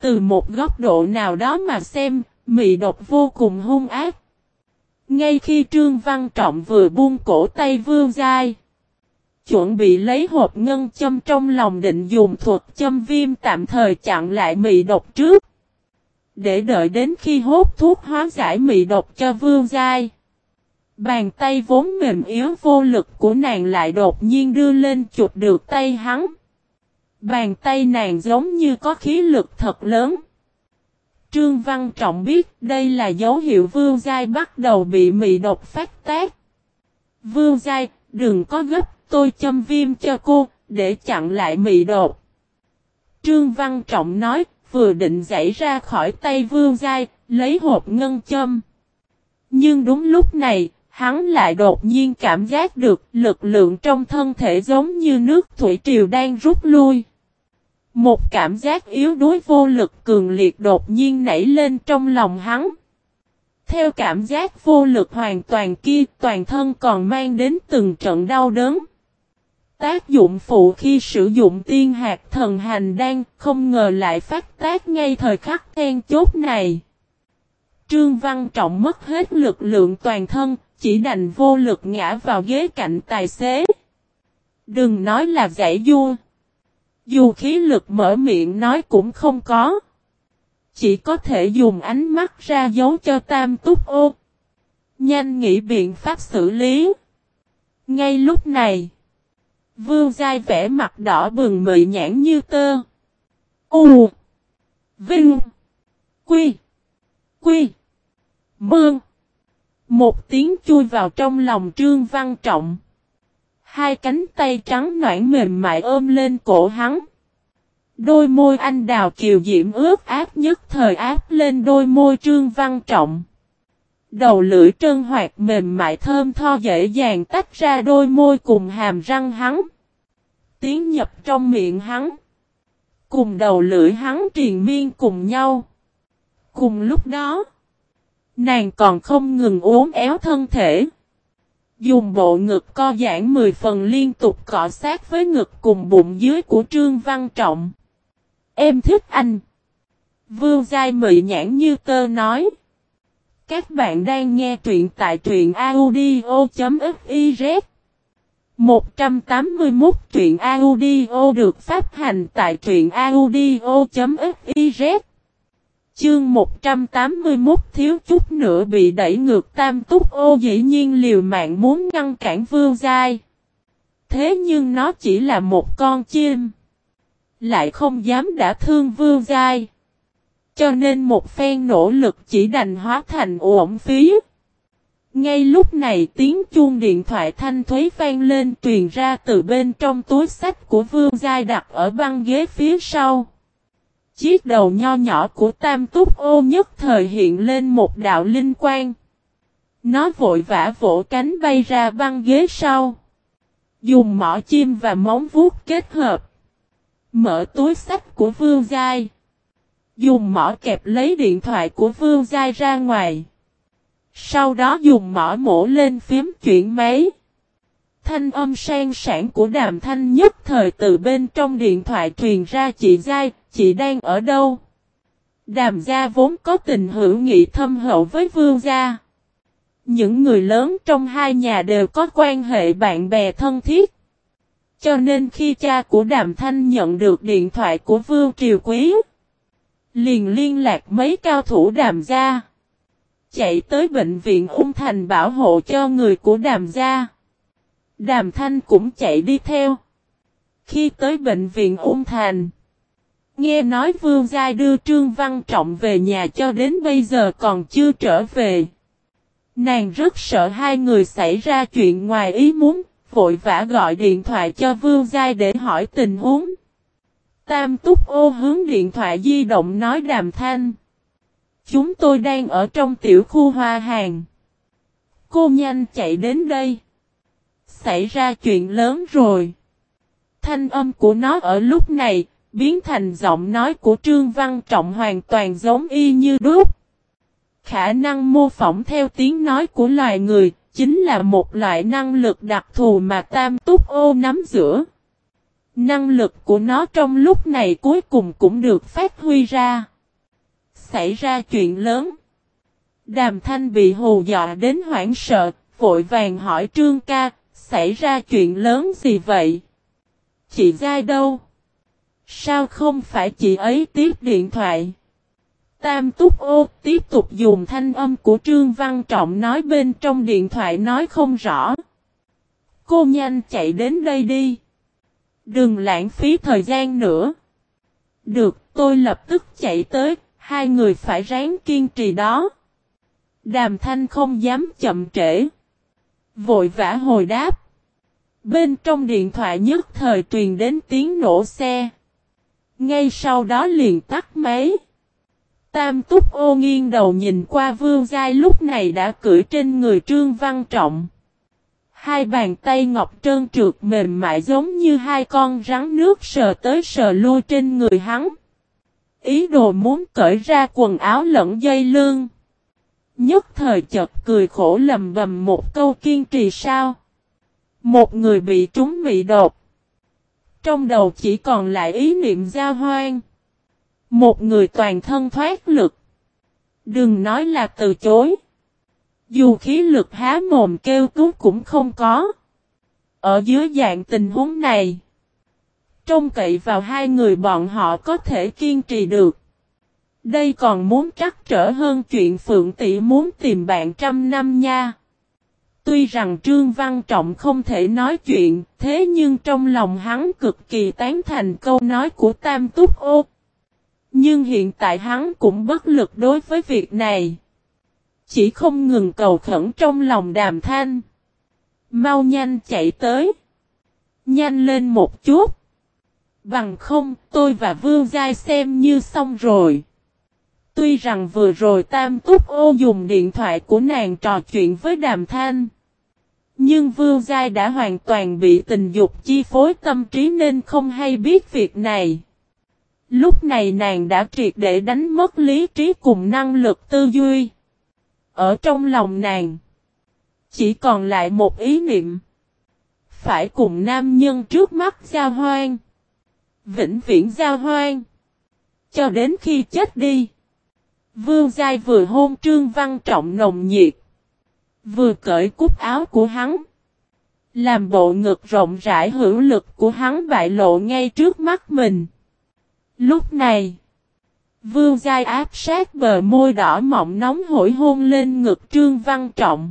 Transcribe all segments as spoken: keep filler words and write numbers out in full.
Từ một góc độ nào đó mà xem, mị độc vô cùng hung ác. Ngay khi Trương Văn Trọng vừa buông cổ tay Vương Giai, chuẩn bị lấy hộp ngân châm trong lòng định dùng thuật châm viêm tạm thời chặn lại mị độc trước, để đợi đến khi hốt thuốc hóa giải mị độc cho Vương Giai. Bàn tay vốn mềm yếu vô lực của nàng lại đột nhiên đưa lên chụp được tay hắn. Bàn tay nàng giống như có khí lực thật lớn. Trương Văn Trọng biết đây là dấu hiệu Vương Giai bắt đầu bị mị độc phát tác. Vương Giai, đừng có gấp, tôi châm viêm cho cô, để chặn lại mị độc. Trương Văn Trọng nói, vừa định giãy ra khỏi tay Vương Giai, lấy hộp ngân châm. Nhưng đúng lúc này, hắn lại đột nhiên cảm giác được lực lượng trong thân thể giống như nước thủy triều đang rút lui. Một cảm giác yếu đuối vô lực cường liệt đột nhiên nảy lên trong lòng hắn. Theo cảm giác vô lực hoàn toàn kia, toàn thân còn mang đến từng trận đau đớn. Tác dụng phụ khi sử dụng tiên hạt thần hành đan không ngờ lại phát tác ngay thời khắc then chốt này. Trương Văn Trọng mất hết lực lượng toàn thân, chỉ đành vô lực ngã vào ghế cạnh tài xế. Đừng nói là giãy giụa. Dù khí lực mở miệng nói cũng không có. Chỉ có thể dùng ánh mắt ra dấu cho Tam Túc Ô. Nhanh nghĩ biện pháp xử lý. Ngay lúc này, Vương Giai vẻ mặt đỏ bừng mị nhãn như tơ. U Vinh Quy Quy Mương. Một tiếng chui vào trong lòng Trương Văn Trọng. Hai cánh tay trắng nõn mềm mại ôm lên cổ hắn. Đôi môi anh đào kiều diễm ướt át nhất thời áp lên đôi môi Trương Văn Trọng. Đầu lưỡi trơn hoạt mềm mại thơm tho dễ dàng tách ra đôi môi cùng hàm răng hắn. Tiến nhập trong miệng hắn. Cùng đầu lưỡi hắn triền miên cùng nhau. Cùng lúc đó, nàng còn không ngừng uốn éo thân thể. Dùng bộ ngực co giãn mười phần liên tục cọ sát với ngực cùng bụng dưới của Trương Văn Trọng. Em thích anh. Vương Giai mị nhãn như tơ nói. Các bạn đang nghe truyện tại truyện audio.fiz. một trăm tám mươi mốt truyện audio được phát hành tại truyện audio.fiz. Chương một trăm tám mươi mốt thiếu chút nữa bị đẩy ngược Tam Túc Ô dĩ nhiên liều mạng muốn ngăn cản Vương Giai. Thế nhưng nó chỉ là một con chim. Lại không dám đả thương Vương Giai. Cho nên một phen nỗ lực chỉ đành hóa thành uổng phí. Ngay lúc này tiếng chuông điện thoại thanh thúy vang lên truyền ra từ bên trong túi xách của Vương Giai đặt ở băng ghế phía sau. Chiếc đầu nho nhỏ của Tam Túc Ô nhất thời hiện lên một đạo linh quang. Nó vội vã vỗ cánh bay ra băng ghế sau. Dùng mỏ chim và móng vuốt kết hợp. Mở túi xách của Vương Giai. Dùng mỏ kẹp lấy điện thoại của Vương Giai ra ngoài. Sau đó dùng mỏ mổ lên phím chuyển máy. Thanh âm sang sảng của Đàm Thanh nhất thời từ bên trong điện thoại truyền ra. Chị Giai, chị đang ở đâu? Đàm gia vốn có tình hữu nghị thâm hậu với Vương gia. Những người lớn trong hai nhà đều có quan hệ bạn bè thân thiết. Cho nên khi cha của Đàm Thanh nhận được điện thoại của Vương Triều Quý, liền liên lạc mấy cao thủ Đàm gia. Chạy tới bệnh viện Ung Thành bảo hộ cho người của Đàm gia. Đàm Thanh cũng chạy đi theo. Khi tới bệnh viện Ung Thành, nghe nói Vương Giai đưa Trương Văn Trọng về nhà cho đến bây giờ còn chưa trở về. Nàng rất sợ hai người xảy ra chuyện ngoài ý muốn, vội vã gọi điện thoại cho Vương Giai để hỏi tình huống. Tam Túc Ô hướng điện thoại di động nói Đàm Thanh. Chúng tôi đang ở trong tiểu khu hoa hàng. Cô nhanh chạy đến đây. Xảy ra chuyện lớn rồi. Thanh âm của nó ở lúc này, biến thành giọng nói của Trương Văn Trọng hoàn toàn giống y như đúc. Khả năng mô phỏng theo tiếng nói của loài người, chính là một loại năng lực đặc thù mà Tam Túc Ô nắm giữ. Năng lực của nó trong lúc này cuối cùng cũng được phát huy ra. xảy ra chuyện lớn. Đàm Thanh bị hù dọa đến hoảng sợ, vội vàng hỏi Trương ca, xảy ra chuyện lớn gì vậy? Chị Giai đâu? Sao không phải chị ấy tiếp điện thoại? Tam Túc Ô tiếp tục dùng thanh âm của Trương Văn Trọng nói bên trong điện thoại nói không rõ. Cô nhanh chạy đến đây đi. Đừng lãng phí thời gian nữa. Được, tôi lập tức chạy tới, hai người phải ráng kiên trì đó. Đàm Thanh không dám chậm trễ. Vội vã hồi đáp. Bên trong điện thoại nhất thời truyền đến tiếng nổ xe. Ngay sau đó liền tắt máy. Tam Túc Ô nghiêng đầu nhìn qua Vương Giai lúc này đã cưỡi trên người Trương Văn Trọng. Hai bàn tay ngọc trơn trượt mềm mại giống như hai con rắn nước sờ tới sờ lui trên người hắn. Ý đồ muốn cởi ra quần áo lẫn dây lưng. Nhất thời chợt cười khổ lầm bầm một câu kiên trì sao. Một người bị trúng mị đột. Trong đầu chỉ còn lại ý niệm giao hoang. Một người toàn thân thoát lực. Đừng nói là từ chối. Dù khí lực há mồm kêu cứu cũng không có. Ở dưới dạng tình huống này. Trông cậy vào hai người bọn họ có thể kiên trì được. Đây còn muốn trắc trở hơn chuyện Phượng Tỷ muốn tìm bạn trăm năm nha. Tuy rằng Trương Văn Trọng không thể nói chuyện, thế nhưng trong lòng hắn cực kỳ tán thành câu nói của Tam Túc Ô. Nhưng hiện tại hắn cũng bất lực đối với việc này. Chỉ không ngừng cầu khẩn trong lòng Đàm Thanh. Mau nhanh chạy tới. Nhanh lên một chút. Bằng không, tôi và Vương Giai xem như xong rồi. Tuy rằng vừa rồi Tam Túc Ô dùng điện thoại của nàng trò chuyện với Đàm Thanh. Nhưng Vương Giai đã hoàn toàn bị tình dục chi phối tâm trí nên không hay biết việc này. Lúc này nàng đã triệt để đánh mất lý trí cùng năng lực tư duy. Ở trong lòng nàng, chỉ còn lại một ý niệm. Phải cùng nam nhân trước mắt giao hoan. Vĩnh viễn giao hoan. Cho đến khi chết đi. Vương Giai vừa hôn Trương Văn Trọng nồng nhiệt. Vừa cởi cúc áo của hắn. Làm bộ ngực rộng rãi hữu lực của hắn bại lộ ngay trước mắt mình. Lúc này, Vương Giai áp sát bờ môi đỏ mọng nóng hổi hôn lên ngực Trương Văn Trọng.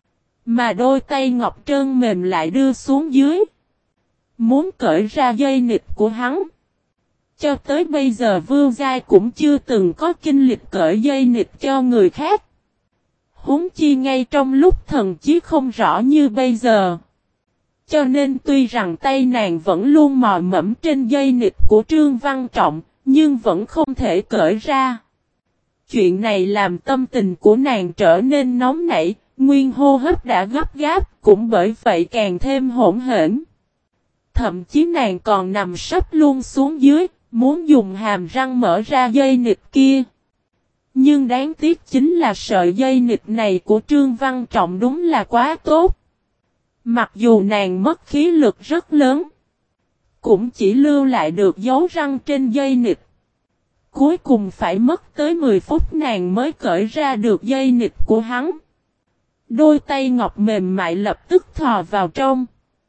Mà đôi tay ngọc trơn mềm lại đưa xuống dưới. Muốn cởi ra dây nịt của hắn. Cho tới bây giờ Vương Giai cũng chưa từng có kinh lịch cởi dây nịt cho người khác. Huống chi ngay trong lúc thần chí không rõ như bây giờ. Cho nên tuy rằng tay nàng vẫn luôn mò mẫm trên dây nịt của Trương Văn Trọng, nhưng vẫn không thể cởi ra. Chuyện này làm tâm tình của nàng trở nên nóng nảy, nguyên hô hấp đã gấp gáp, cũng bởi vậy càng thêm hỗn hển. Thậm chí nàng còn nằm sấp luôn xuống dưới, muốn dùng hàm răng mở ra dây nịt kia. Nhưng đáng tiếc chính là sợi dây nịt này của Trương Văn Trọng đúng là quá tốt. Mặc dù nàng mất khí lực rất lớn, cũng chỉ lưu lại được dấu răng trên dây nịt. Cuối cùng phải mất tới mười phút nàng mới cởi ra được dây nịt của hắn. Đôi tay ngọc mềm mại lập tức thò vào trong.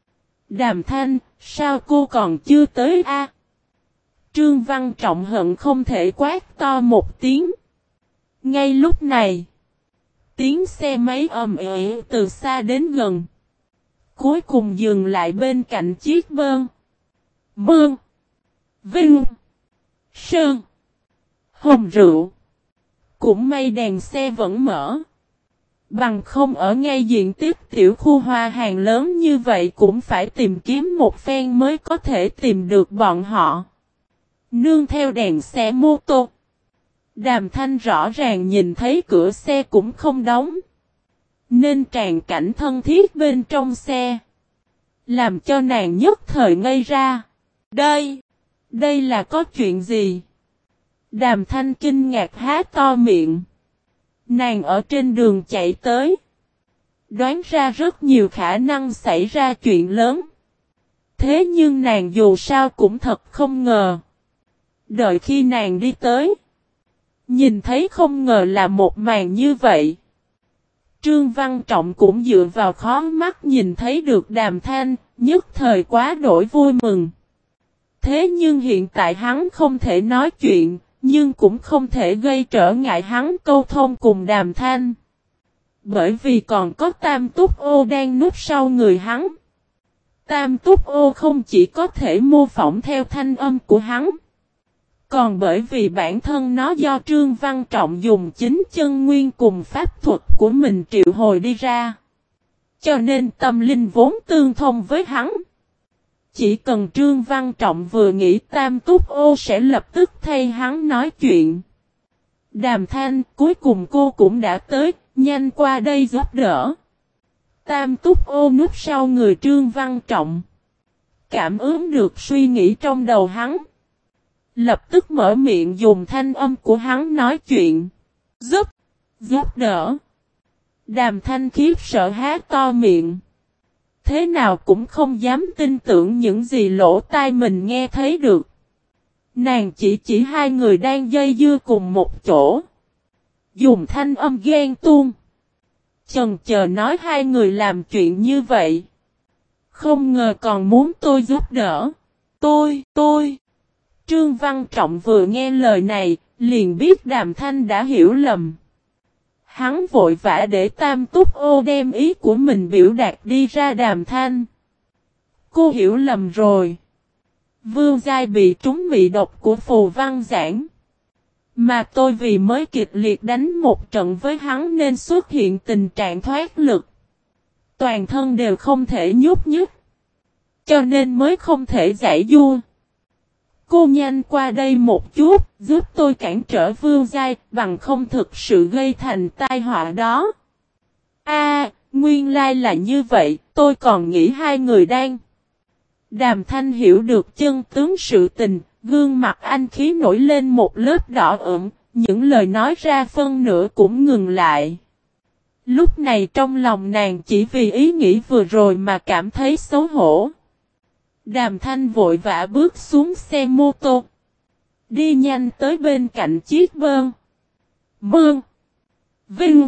Đàm Thanh, sao cô còn chưa tới a? Trương Văn Trọng hận không thể quát to một tiếng. Ngay lúc này, tiếng xe máy ầm ĩ từ xa đến gần. Cuối cùng dừng lại bên cạnh chiếc bơn. Bơn. Vinh. Sơn. Hồng rượu. Cũng may đèn xe vẫn mở. Bằng không ở ngay diện tích tiểu khu hoa hàng lớn như vậy cũng phải tìm kiếm một phen mới có thể tìm được bọn họ. Nương theo đèn xe mô tô. Đàm Thanh rõ ràng nhìn thấy cửa xe cũng không đóng. Nên tràn cảnh thân thiết bên trong xe. Làm cho nàng nhất thời ngây ra. Đây, đây là có chuyện gì? Đàm Thanh kinh ngạc há to miệng. Nàng ở trên đường chạy tới. Đoán ra rất nhiều khả năng xảy ra chuyện lớn. Thế nhưng nàng dù sao cũng thật không ngờ. Đợi khi nàng đi tới. Nhìn thấy không ngờ là một màn như vậy. Trương Văn Trọng cũng dựa vào khó mắt nhìn thấy được Đàm Thanh, nhất thời quá đổi vui mừng. Thế nhưng hiện tại hắn không thể nói chuyện, nhưng cũng không thể gây trở ngại hắn câu thông cùng Đàm Thanh. Bởi vì còn có Tam Túc Ô đang núp sau người hắn. Tam Túc Ô không chỉ có thể mô phỏng theo thanh âm của hắn, còn bởi vì bản thân nó do Trương Văn Trọng dùng chính chân nguyên cùng pháp thuật của mình triệu hồi đi ra. Cho nên tâm linh vốn tương thông với hắn. Chỉ cần Trương Văn Trọng vừa nghĩ Tam Túc Ô sẽ lập tức thay hắn nói chuyện. Đàm Thanh, cuối cùng cô cũng đã tới, nhanh qua đây giúp đỡ. Tam Túc Ô núp sau người Trương Văn Trọng. Cảm ứng được suy nghĩ trong đầu hắn. Lập tức mở miệng dùng thanh âm của hắn nói chuyện. Giúp, giúp đỡ. Đàm Thanh khiếp sợ há to miệng. Thế nào cũng không dám tin tưởng những gì lỗ tai mình nghe thấy được. Nàng chỉ chỉ hai người đang dây dưa cùng một chỗ. Dùng thanh âm ghen tuông. Chần chờ nói hai người làm chuyện như vậy. Không ngờ còn muốn tôi giúp đỡ. Tôi, tôi. Trương Văn Trọng vừa nghe lời này, liền biết Đàm Thanh đã hiểu lầm. Hắn vội vã để Tam Túc Ô đem ý của mình biểu đạt đi ra Đàm Thanh. Cô hiểu lầm rồi. Vương Giai bị trúng mị độc của Phù Văn Giảng. Mà tôi vì mới kịch liệt đánh một trận với hắn nên xuất hiện tình trạng thoát lực. Toàn thân đều không thể nhúc nhích. Cho nên mới không thể giải vua. Cô nhanh qua đây một chút, giúp tôi cản trở Vương Giai, bằng không thực sự gây thành tai họa đó. A, nguyên lai là như vậy, tôi còn nghĩ hai người đang. Đàm Thanh hiểu được chân tướng sự tình, gương mặt anh khí nổi lên một lớp đỏ ửng, những lời nói ra phân nửa cũng ngừng lại. Lúc này trong lòng nàng chỉ vì ý nghĩ vừa rồi mà cảm thấy xấu hổ. Đàm Thanh vội vã bước xuống xe mô tô. Đi nhanh tới bên cạnh chiếc bơn. Mương. Vinh.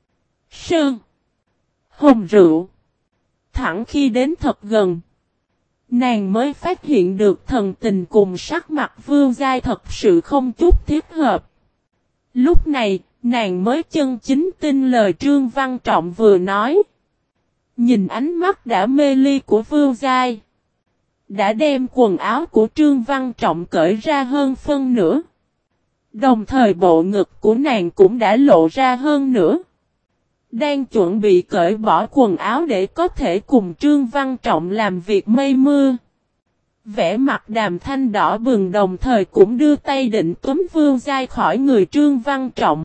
Sơn. Hồng rượu. Thẳng khi đến thật gần. Nàng mới phát hiện được thần tình cùng sắc mặt Vương Giai thật sự không chút thiết hợp. Lúc này, nàng mới chân chính tin lời Trương Văn Trọng vừa nói. Nhìn ánh mắt đã mê ly của Vương Giai. Đã đem quần áo của Trương Văn Trọng cởi ra hơn phân nửa. Đồng thời bộ ngực của nàng cũng đã lộ ra hơn nữa. Đang chuẩn bị cởi bỏ quần áo để có thể cùng Trương Văn Trọng làm việc mây mưa. Vẻ mặt Đàm Thanh đỏ bừng đồng thời cũng đưa tay định túm Vương Giai khỏi người Trương Văn Trọng.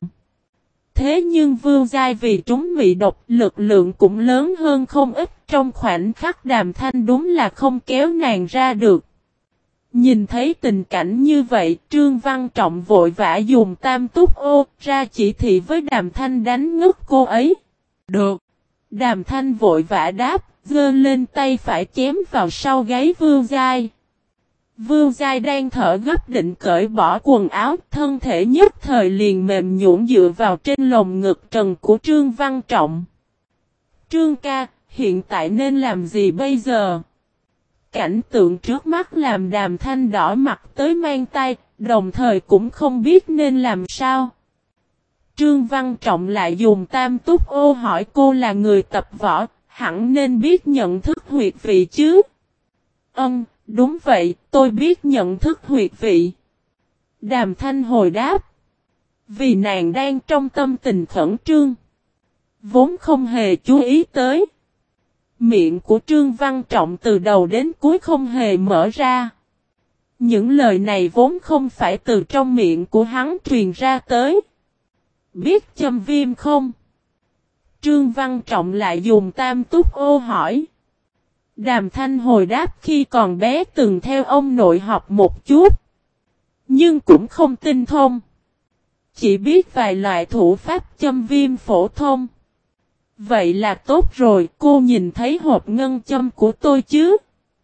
Thế nhưng Vương Giai vì trúng mị độc lực lượng cũng lớn hơn không ít, trong khoảnh khắc Đàm Thanh đúng là không kéo nàng ra được. Nhìn thấy tình cảnh như vậy, Trương Văn Trọng vội vã dùng Tam Túc Ô ra chỉ thị với Đàm Thanh đánh ngất cô ấy. Được. Đàm Thanh vội vã đáp, giơ lên tay phải chém vào sau gáy Vương Giai. Vương Giai đang thở gấp định cởi bỏ quần áo, thân thể nhất thời liền mềm nhũn dựa vào trên lồng ngực trần của Trương Văn Trọng. Trương ca, hiện tại nên làm gì bây giờ? Cảnh tượng trước mắt làm Đàm Thanh đỏ mặt tới mang tay, đồng thời cũng không biết nên làm sao. Trương Văn Trọng lại dùng Tam Túc Ô hỏi cô là người tập võ, hẳn nên biết nhận thức huyệt vị chứ? Ừm, đúng vậy, tôi biết nhận thức huyệt vị. Đàm Thanh hồi đáp. Vì nàng đang trong tâm tình khẩn trương. Vốn không hề chú ý tới. Miệng của Trương Văn Trọng từ đầu đến cuối không hề mở ra. Những lời này vốn không phải từ trong miệng của hắn truyền ra tới. Biết châm viêm không? Trương Văn Trọng lại dùng Tam Túc Ô hỏi. Đàm Thanh hồi đáp khi còn bé từng theo ông nội học một chút. Nhưng cũng không tinh thông. Chỉ biết vài loại thủ pháp châm viêm phổ thông. Vậy là tốt rồi, cô nhìn thấy hộp ngân châm của tôi chứ?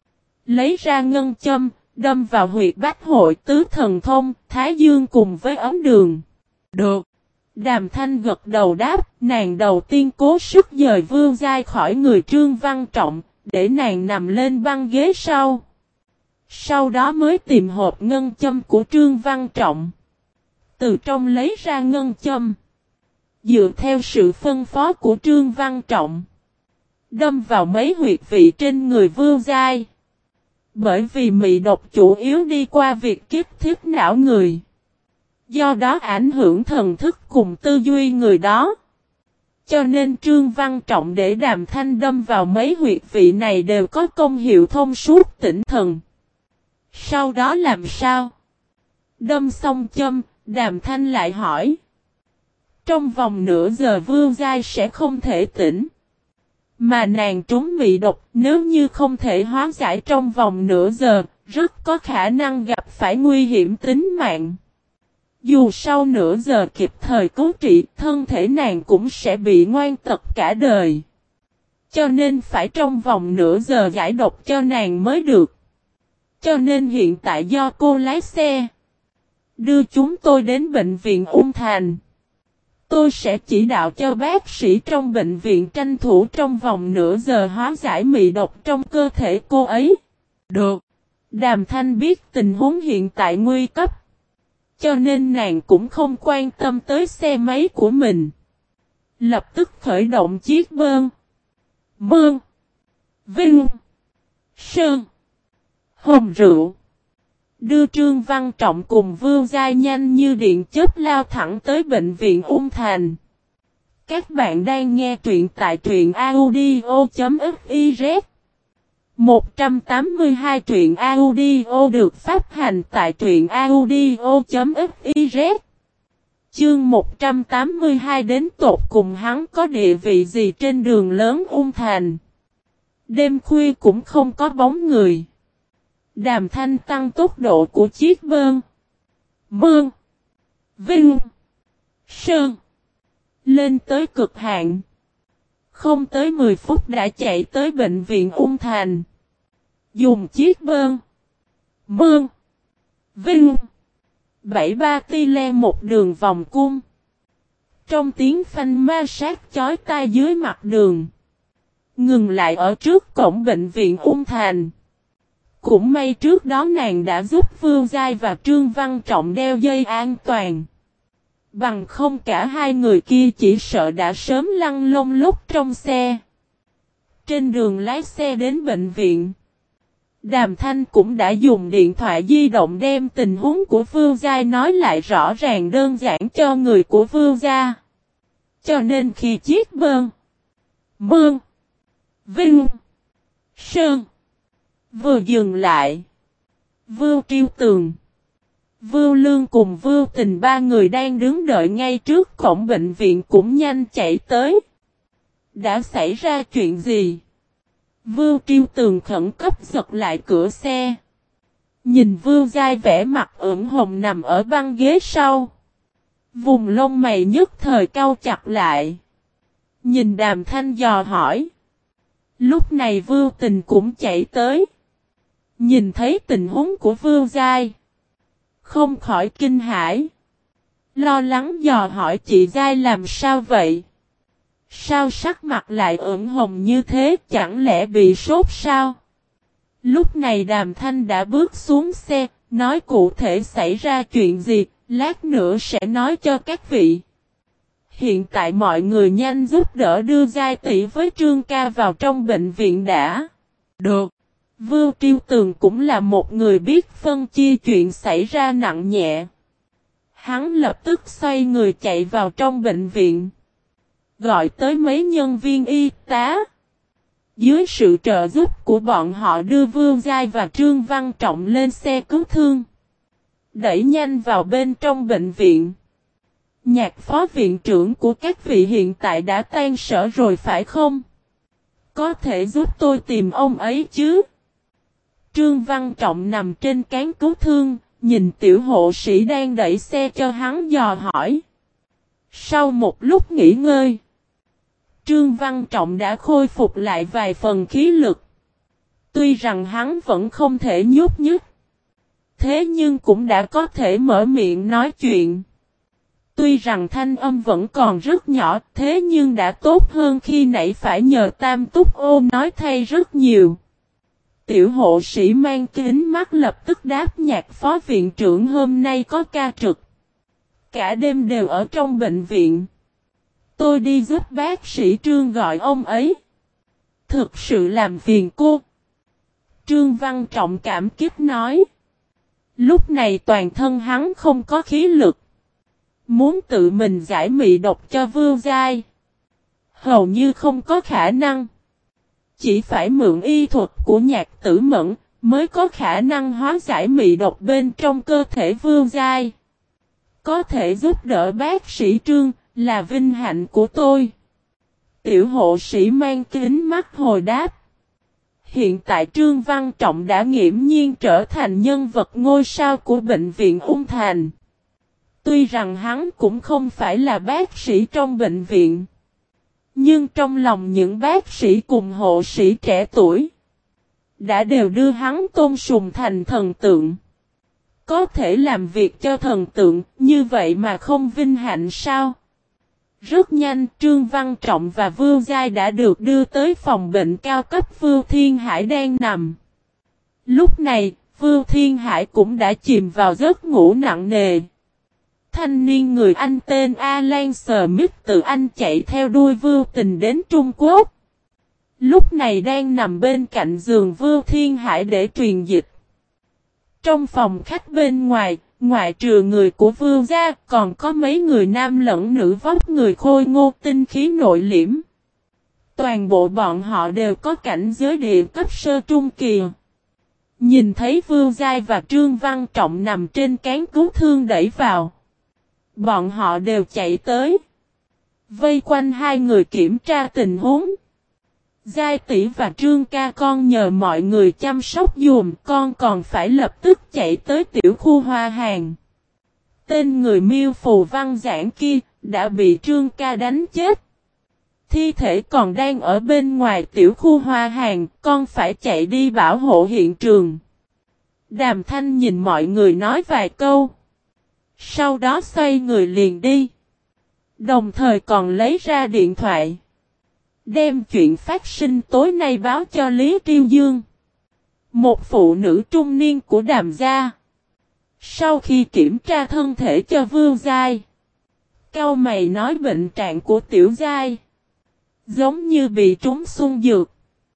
Lấy ra ngân châm, đâm vào huyệt bách hội tứ thần thông, thái dương cùng với ấm đường. Được. Đàm Thanh gật đầu đáp, nàng đầu tiên cố sức dời Vương Giai khỏi người Trương Văn Trọng, để nàng nằm lên băng ghế sau. Sau đó mới tìm hộp ngân châm của Trương Văn Trọng. Từ trong lấy ra ngân châm. Dựa theo sự phân phó của Trương Văn Trọng. Đâm vào mấy huyệt vị trên người Vương Giai. Bởi vì mị độc chủ yếu đi qua việc kiếp thiết não người. Do đó ảnh hưởng thần thức cùng tư duy người đó. Cho nên Trương Văn Trọng để Đàm Thanh đâm vào mấy huyệt vị này đều có công hiệu thông suốt tỉnh thần. Sau đó làm sao? Đâm xong châm, Đàm Thanh lại hỏi. Trong vòng nửa giờ Vương Giai sẽ không thể tỉnh. Mà nàng trúng mị độc nếu như không thể hóa giải trong vòng nửa giờ, rất có khả năng gặp phải nguy hiểm tính mạng. Dù sau nửa giờ kịp thời cứu trị, thân thể nàng cũng sẽ bị ngoan tật cả đời. Cho nên phải trong vòng nửa giờ giải độc cho nàng mới được. Cho nên hiện tại do cô lái xe, đưa chúng tôi đến bệnh viện Ung Thành. Tôi sẽ chỉ đạo cho bác sĩ trong bệnh viện tranh thủ trong vòng nửa giờ hóa giải mị độc trong cơ thể cô ấy. Được. Đàm Thanh biết tình huống hiện tại nguy cấp. Cho nên nàng cũng không quan tâm tới xe máy của mình. Lập tức khởi động chiếc bơn. Mương. Vinh. Sơn. Hồng rượu. Đưa Trương Văn Trọng cùng Vương Giai nhanh như điện chớp lao thẳng tới bệnh viện Ung Thành. Các bạn đang nghe truyện tại truyện audio.fiz. một trăm tám mươi hai truyện audio được phát hành tại truyện audio.fiz. Chương một trăm tám mươi hai đến tột cùng hắn có địa vị gì trên đường lớn Ung Thành. Đêm khuya cũng không có bóng người. Đàm Thanh tăng tốc độ của chiếc bơn. Mương. Vinh. Sơn. Lên tới cực hạn. Không tới mười phút đã chạy tới bệnh viện Ung Thành. Dùng chiếc bơn. Mương. Vinh. bảy ba ti le một đường vòng cung. Trong tiếng phanh ma sát chói tai dưới mặt đường. Ngừng lại ở trước cổng bệnh viện Ung Thành. Cũng may trước đó nàng đã giúp Vương Giai và Trương Văn Trọng đeo dây an toàn. Bằng không cả hai người kia chỉ sợ đã sớm lăn lông lốc trong xe. Trên đường lái xe đến bệnh viện, Đàm Thanh cũng đã dùng điện thoại di động đem tình huống của Vương Giai nói lại rõ ràng đơn giản cho người của Vương Gia. Cho nên khi chiếc bơn. Mương. Vinh. Sơn. Vừa dừng lại. Vưu Triêu Tường, Vưu Lương cùng Vưu Tình ba người đang đứng đợi ngay trước cổng bệnh viện cũng nhanh chạy tới. Đã xảy ra chuyện gì? Vưu Triêu Tường khẩn cấp giật lại cửa xe. Nhìn Vưu Giai vẻ mặt ửng hồng nằm ở băng ghế sau. Vùng lông mày nhất thời cau chặt lại. Nhìn Đàm Thanh dò hỏi. Lúc này Vưu Tình cũng chạy tới. Nhìn thấy tình huống của Vưu Giai, không khỏi kinh hãi. Lo lắng dò hỏi chị Giai làm sao vậy? Sao sắc mặt lại ửng hồng như thế, chẳng lẽ bị sốt sao? Lúc này Đàm Thanh đã bước xuống xe, nói cụ thể xảy ra chuyện gì, lát nữa sẽ nói cho các vị. Hiện tại mọi người nhanh giúp đỡ đưa Giai tỷ với Trương ca vào trong bệnh viện đã. Được. Vưu Triêu Tường cũng là một người biết phân chia chuyện xảy ra nặng nhẹ. Hắn lập tức xoay người chạy vào trong bệnh viện. Gọi tới mấy nhân viên y tá. Dưới sự trợ giúp của bọn họ đưa Vương Giai và Trương Văn Trọng lên xe cứu thương. Đẩy nhanh vào bên trong bệnh viện. Nhạc phó viện trưởng của các vị hiện tại đã tan sở rồi phải không? Có thể giúp tôi tìm ông ấy chứ? Trương Văn Trọng nằm trên cán cứu thương, nhìn tiểu hộ sĩ đang đẩy xe cho hắn dò hỏi. Sau một lúc nghỉ ngơi, Trương Văn Trọng đã khôi phục lại vài phần khí lực. Tuy rằng hắn vẫn không thể nhúc nhích, thế nhưng cũng đã có thể mở miệng nói chuyện. Tuy rằng thanh âm vẫn còn rất nhỏ, thế nhưng đã tốt hơn khi nãy phải nhờ Tam Túc Ô nói thay rất nhiều. Tiểu hộ sĩ mang kính mắt lập tức đáp nhạc phó viện trưởng hôm nay có ca trực. Cả đêm đều ở trong bệnh viện. Tôi đi giúp bác sĩ Trương gọi ông ấy. Thực sự làm phiền cô. Trương Văn Trọng cảm kích nói. Lúc này toàn thân hắn không có khí lực. Muốn tự mình giải mị độc cho Vưu Giai. Hầu như không có khả năng. Chỉ phải mượn y thuật của Nhạc Tử Mẫn mới có khả năng hóa giải mị độc bên trong cơ thể Vưu Giai. Có thể giúp đỡ bác sĩ Trương là vinh hạnh của tôi. Tiểu hộ sĩ mang kính mắt hồi đáp. Hiện tại Trương Văn Trọng đã nghiễm nhiên trở thành nhân vật ngôi sao của bệnh viện Ung Thành. Tuy rằng hắn cũng không phải là bác sĩ trong bệnh viện. Nhưng trong lòng những bác sĩ cùng hộ sĩ trẻ tuổi đã đều đưa hắn tôn sùng thành thần tượng. Có thể làm việc cho thần tượng như vậy mà không vinh hạnh sao? Rất nhanh Trương Văn Trọng và Vưu Giai đã được đưa tới phòng bệnh cao cấp Vưu Thiên Hải đang nằm. Lúc này Vưu Thiên Hải cũng đã chìm vào giấc ngủ nặng nề. Thanh niên người Anh tên Alan Smith từ Anh chạy theo đuôi Vưu Tình đến Trung Quốc. Lúc này đang nằm bên cạnh giường Vưu Thiên Hải để truyền dịch. Trong phòng khách bên ngoài, ngoại trừ người của Vưu gia, còn có mấy người nam lẫn nữ vóc người khôi ngô tinh khí nội liễm. Toàn bộ bọn họ đều có cảnh giới địa cấp sơ trung kỳ. Nhìn thấy Vưu Giai và Trương Văn Trọng nằm trên cán cứu thương đẩy vào. Bọn họ đều chạy tới. Vây quanh hai người kiểm tra tình huống. Giai tỷ và Trương ca con nhờ mọi người chăm sóc dùm, con còn phải lập tức chạy tới tiểu khu Hoa Hàng. Tên người miêu phù văn giảng kia đã bị Trương ca đánh chết. Thi thể còn đang ở bên ngoài tiểu khu Hoa Hàng, con phải chạy đi bảo hộ hiện trường. Đàm Thanh nhìn mọi người nói vài câu. Sau đó xoay người liền đi. Đồng thời còn lấy ra điện thoại. Đem chuyện phát sinh tối nay báo cho Lý Triêu Dương. Một phụ nữ trung niên của Đàm gia. Sau khi kiểm tra thân thể cho Vưu Giai. Cau mày nói bệnh trạng của Tiểu Giai. Giống như bị trúng xuân dược.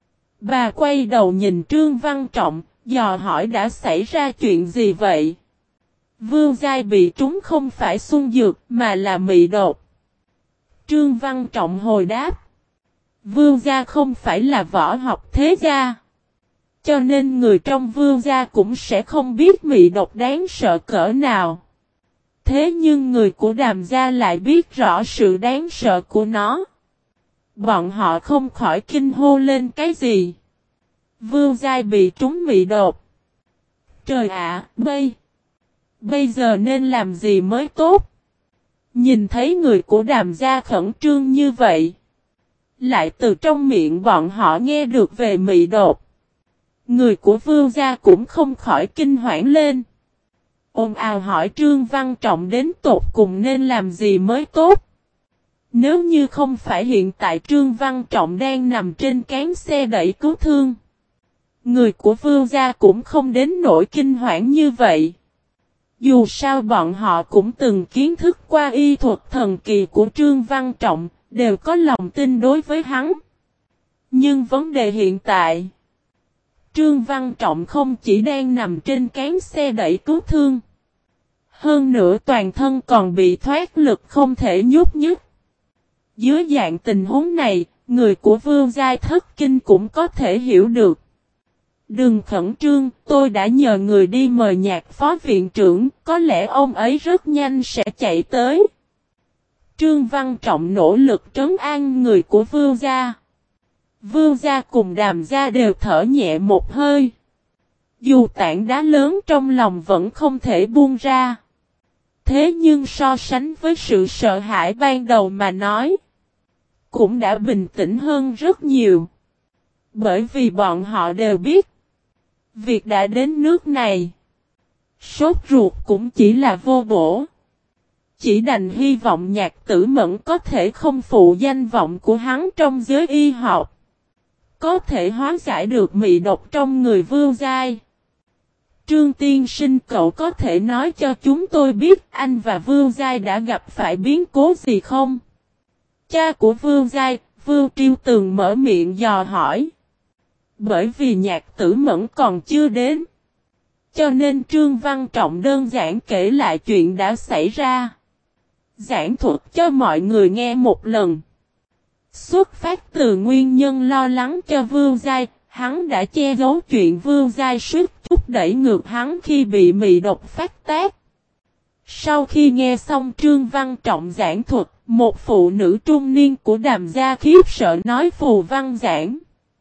Bà quay đầu nhìn Trương Văn Trọng, dò hỏi đã xảy ra chuyện gì vậy? Vưu Giai bị trúng không phải xuân dược mà là mị độc. Trương Văn Trọng hồi đáp. Vưu gia không phải là võ học thế gia. Cho nên người trong Vưu gia cũng sẽ không biết mị độc đáng sợ cỡ nào. Thế nhưng người của Đàm gia lại biết rõ sự đáng sợ của nó. Bọn họ không khỏi kinh hô lên cái gì. Vưu Giai bị trúng mị độc. Trời ạ, bây. Bây giờ nên làm gì mới tốt? Nhìn thấy người của Đàm gia khẩn trương như vậy. Lại từ trong miệng bọn họ nghe được về mị độc. Người của Vưu gia cũng không khỏi kinh hoảng lên. Ồn ào hỏi Trương Văn Trọng đến tột cùng nên làm gì mới tốt. Nếu như không phải hiện tại Trương Văn Trọng đang nằm trên cán xe đẩy cứu thương. Người của Vưu gia cũng không đến nỗi kinh hoảng như vậy. Dù sao bọn họ cũng từng kiến thức qua y thuật thần kỳ của Trương Văn Trọng, đều có lòng tin đối với hắn. Nhưng vấn đề hiện tại, Trương Văn Trọng không chỉ đang nằm trên cán xe đẩy cứu thương. Hơn nữa toàn thân còn bị thoát lực không thể nhúc nhích. Dưới dạng tình huống này, người của Vưu Giai thất kinh cũng có thể hiểu được. Đừng khẩn trương, tôi đã nhờ người đi mời Nhạc phó viện trưởng, có lẽ ông ấy rất nhanh sẽ chạy tới. Trương Văn Trọng nỗ lực trấn an người của Vưu gia. Vưu gia cùng Đàm gia đều thở nhẹ một hơi. Dù tảng đá lớn trong lòng vẫn không thể buông ra. Thế nhưng so sánh với sự sợ hãi ban đầu mà nói, cũng đã bình tĩnh hơn rất nhiều. Bởi vì bọn họ đều biết, việc đã đến nước này, sốt ruột cũng chỉ là vô bổ. chỉ đành hy vọng Nhạc Tử Mẫn có thể không phụ danh vọng của hắn trong giới y học. Có thể hóa giải được mị độc trong người Vương Giai. Trương tiên sinh, cậu có thể nói cho chúng tôi biết anh và Vương Giai đã gặp phải biến cố gì không? Cha của Vương Giai, Vương Triêu Tường mở miệng dò hỏi. Bởi vì Nhạc Tử Mẫn còn chưa đến, cho nên Trương Văn Trọng đơn giản kể lại chuyện đã xảy ra. Giảng thuật cho mọi người nghe một lần. Xuất phát từ nguyên nhân lo lắng cho Vương Giai, hắn đã che giấu chuyện Vương Giai suýt chút đẩy ngược hắn khi bị mị độc phát tác. Sau khi nghe xong Trương Văn Trọng giảng thuật, một phụ nữ trung niên của Đàm gia khiếp sợ nói Phù Văn Giảng.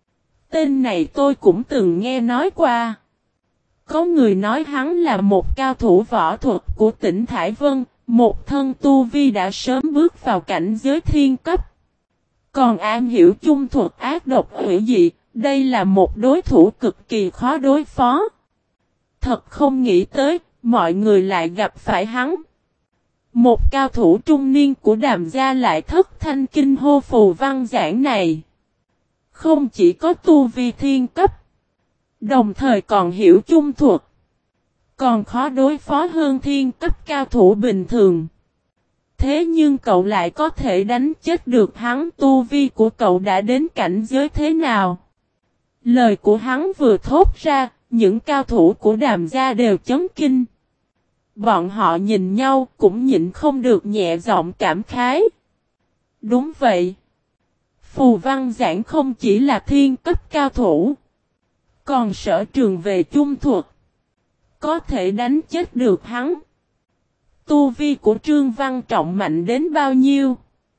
Tên này tôi cũng từng nghe nói qua. Có người nói hắn là một cao thủ võ thuật của tỉnh Thải Vân, một thân tu vi đã sớm bước vào cảnh giới thiên cấp. Còn am hiểu chung thuật ác độc hủy dị, đây là một đối thủ cực kỳ khó đối phó. Thật không nghĩ tới, mọi người lại gặp phải hắn. Một cao thủ trung niên của Đàm gia lại thất thanh kinh hô Phù Văn Giảng này. Không chỉ có tu vi thiên cấp, đồng thời còn hiểu chung thuật, còn khó đối phó hơn thiên cấp cao thủ bình thường. Thế nhưng cậu lại có thể đánh chết được hắn, tu vi của cậu đã đến cảnh giới thế nào? Lời của hắn vừa thốt ra, những cao thủ của Đàm gia đều chấn kinh. Bọn họ nhìn nhau cũng nhịn không được nhẹ giọng cảm khái. Đúng vậy. Phù Văn Giảng không chỉ là thiên cấp cao thủ, còn sở trường về chung thuật, có thể đánh chết được hắn. Tu vi của Trương Văn Trọng mạnh đến bao nhiêu?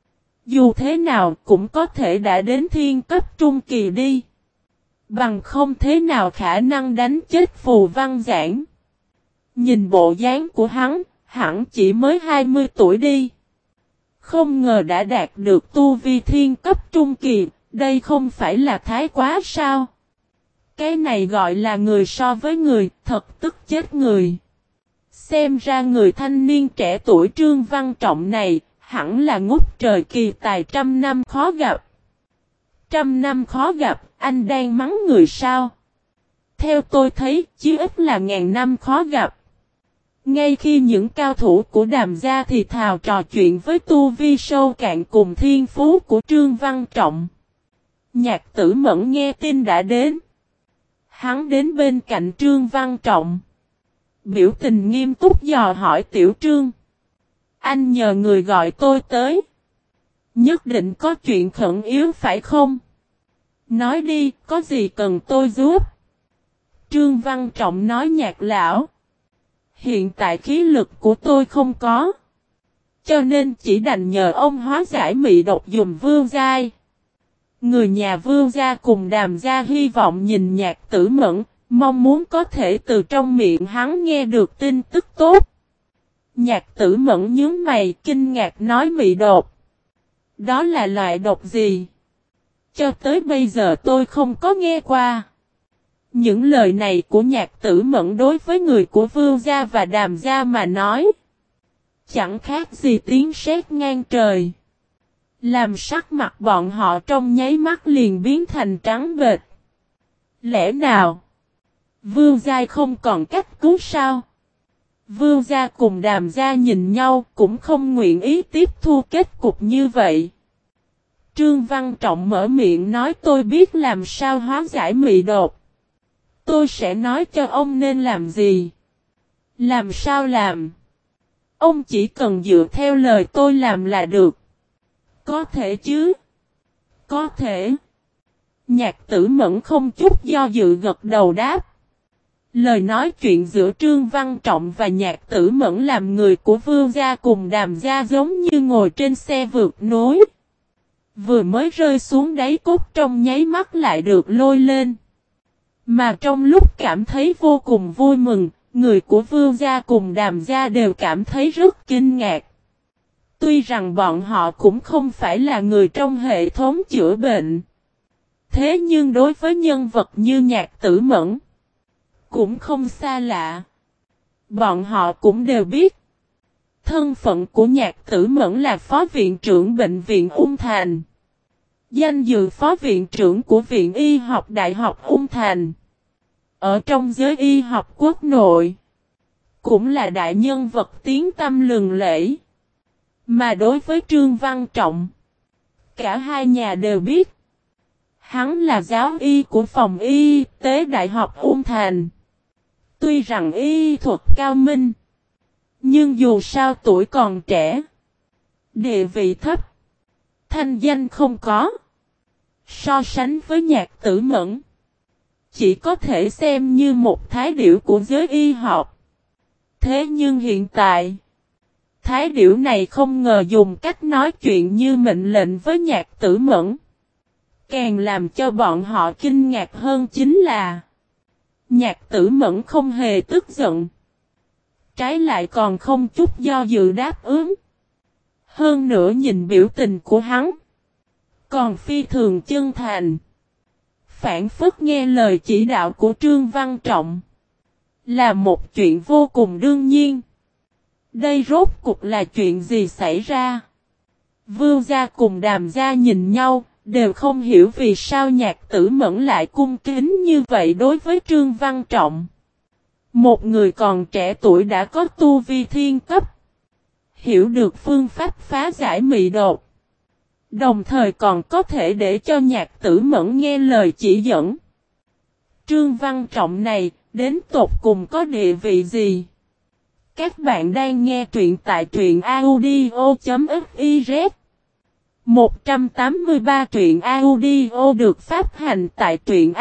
Dù thế nào cũng có thể đã đến thiên cấp trung kỳ đi. Bằng không thế nào khả năng đánh chết Phù Văn Giảng. Nhìn bộ dáng của hắn, hẳn chỉ mới hai mươi tuổi đi. Không ngờ đã đạt được tu vi thiên cấp trung kỳ, đây không phải là thái quá sao? Cái này gọi là người so với người, thật tức chết người. Xem ra người thanh niên trẻ tuổi Trương Văn Trọng này, hẳn là ngút trời kỳ tài trăm năm khó gặp. Trăm năm khó gặp, anh đang mắng người sao? Theo tôi thấy, chí ít là ngàn năm khó gặp. Ngay khi những cao thủ của Đàm gia thì thào trò chuyện với tu vi sâu cạn cùng thiên phú của Trương Văn Trọng, Nhạc Tử Mẫn nghe tin đã đến. Hắn đến bên cạnh Trương Văn Trọng, biểu tình nghiêm túc dò hỏi Tiểu Trương. Anh nhờ người gọi tôi tới. Nhất định có chuyện khẩn yếu phải không? Nói đi, có gì cần tôi giúp? Trương Văn Trọng nói Nhạc lão. Hiện tại khí lực của tôi không có, cho nên chỉ đành nhờ ông hóa giải mị độc dùm Vương Giai. Người nhà Vương gia cùng Đàm gia hy vọng nhìn Nhạc Tử Mẫn, mong muốn có thể từ trong miệng hắn nghe được tin tức tốt. Nhạc Tử Mẫn nhướng mày kinh ngạc nói mị độc. Đó là loại độc gì? Cho tới bây giờ tôi không có nghe qua. Những lời này của Nhạc Tử Mẫn đối với người của Vương gia và Đàm gia mà nói, chẳng khác gì tiếng sét ngang trời. Làm sắc mặt bọn họ trong nháy mắt liền biến thành trắng bệch. Lẽ nào Vương gia không còn cách cứu sao? Vương gia cùng Đàm gia nhìn nhau cũng không nguyện ý tiếp thu kết cục như vậy. Trương Văn Trọng mở miệng nói tôi biết làm sao hóa giải mị độc. Tôi sẽ nói cho ông nên làm gì. Làm sao làm? Ông chỉ cần dựa theo lời tôi làm là được. Có thể chứ? Có thể. Nhạc Tử Mẫn không chút do dự gật đầu đáp. Lời nói chuyện giữa Trương Văn Trọng và Nhạc Tử Mẫn làm người của Vương gia cùng Đàm gia giống như ngồi trên xe vượt núi. Vừa mới rơi xuống đáy cốt trong nháy mắt lại được lôi lên. Mà trong lúc cảm thấy vô cùng vui mừng, người của Vương gia cùng Đàm gia đều cảm thấy rất kinh ngạc. Tuy rằng bọn họ cũng không phải là người trong hệ thống chữa bệnh. Thế nhưng đối với nhân vật như Nhạc Tử Mẫn, cũng không xa lạ. Bọn họ cũng đều biết, Thân phận của Nhạc Tử Mẫn là phó viện trưởng bệnh viện Ung Thành. Danh dự phó viện trưởng của Viện Y học Đại học Ung Thành. Ở trong giới y học quốc nội, cũng là đại nhân vật tiếng tăm lừng lẫy. Mà đối với Trương Văn Trọng, cả hai nhà đều biết. Hắn là giáo y của phòng y tế Đại học Ung Thành. Tuy rằng y thuật cao minh, nhưng dù sao tuổi còn trẻ, địa vị thấp, thanh danh không có. So sánh với Nhạc Tử Mẫn, chỉ có thể xem như một thái điểu của giới y học. Thế nhưng hiện tại, thái điểu này không ngờ dùng cách nói chuyện như mệnh lệnh với Nhạc Tử Mẫn. Càng làm cho bọn họ kinh ngạc hơn chính là Nhạc Tử Mẫn không hề tức giận. Trái lại còn không chút do dự đáp ứng. Hơn nữa nhìn biểu tình của hắn, còn phi thường chân thành. Phản phất nghe lời chỉ đạo của Trương Văn Trọng, là một chuyện vô cùng đương nhiên. Đây rốt cuộc là chuyện gì xảy ra? Vưu gia cùng Đàm gia nhìn nhau, đều không hiểu vì sao Nhạc Tử Mẫn lại cung kính như vậy đối với Trương Văn Trọng. Một người còn trẻ tuổi đã có tu vi thiên cấp, hiểu được phương pháp phá giải mị đột, đồng thời còn có thể để cho Nhạc Tử Mẫn nghe lời chỉ dẫn. Trương Văn Trọng này, đến tột cùng có địa vị gì? Các bạn đang nghe truyện tại truyện audio.fiz. một trăm tám mươi ba truyện audio được phát hành tại truyện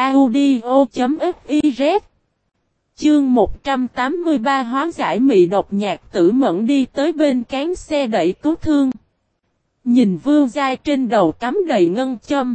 audio.fiz. Chương một trăm tám mươi ba hóa giải mị độc. Nhạc Tử Mẫn đi tới bên cán xe đẩy cứu thương. Nhìn Vưu Giai trên đầu cắm đầy ngân châm.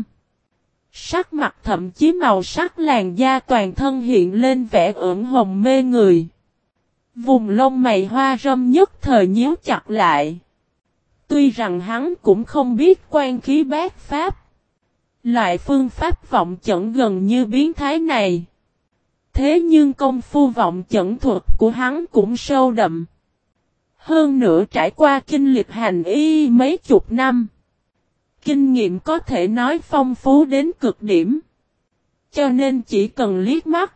Sắc mặt thậm chí màu sắc làn da toàn thân hiện lên vẻ ửng hồng mê người. Vùng lông mày hoa râm nhất thời nhíu chặt lại. Tuy rằng hắn cũng không biết quan khí bát pháp. Loại phương pháp vọng chẩn gần như biến thái này. Thế nhưng công phu vọng chẩn thuật của hắn cũng sâu đậm. Hơn nữa trải qua kinh lịch hành y mấy chục năm. Kinh nghiệm có thể nói phong phú đến cực điểm. Cho nên chỉ cần liếc mắt,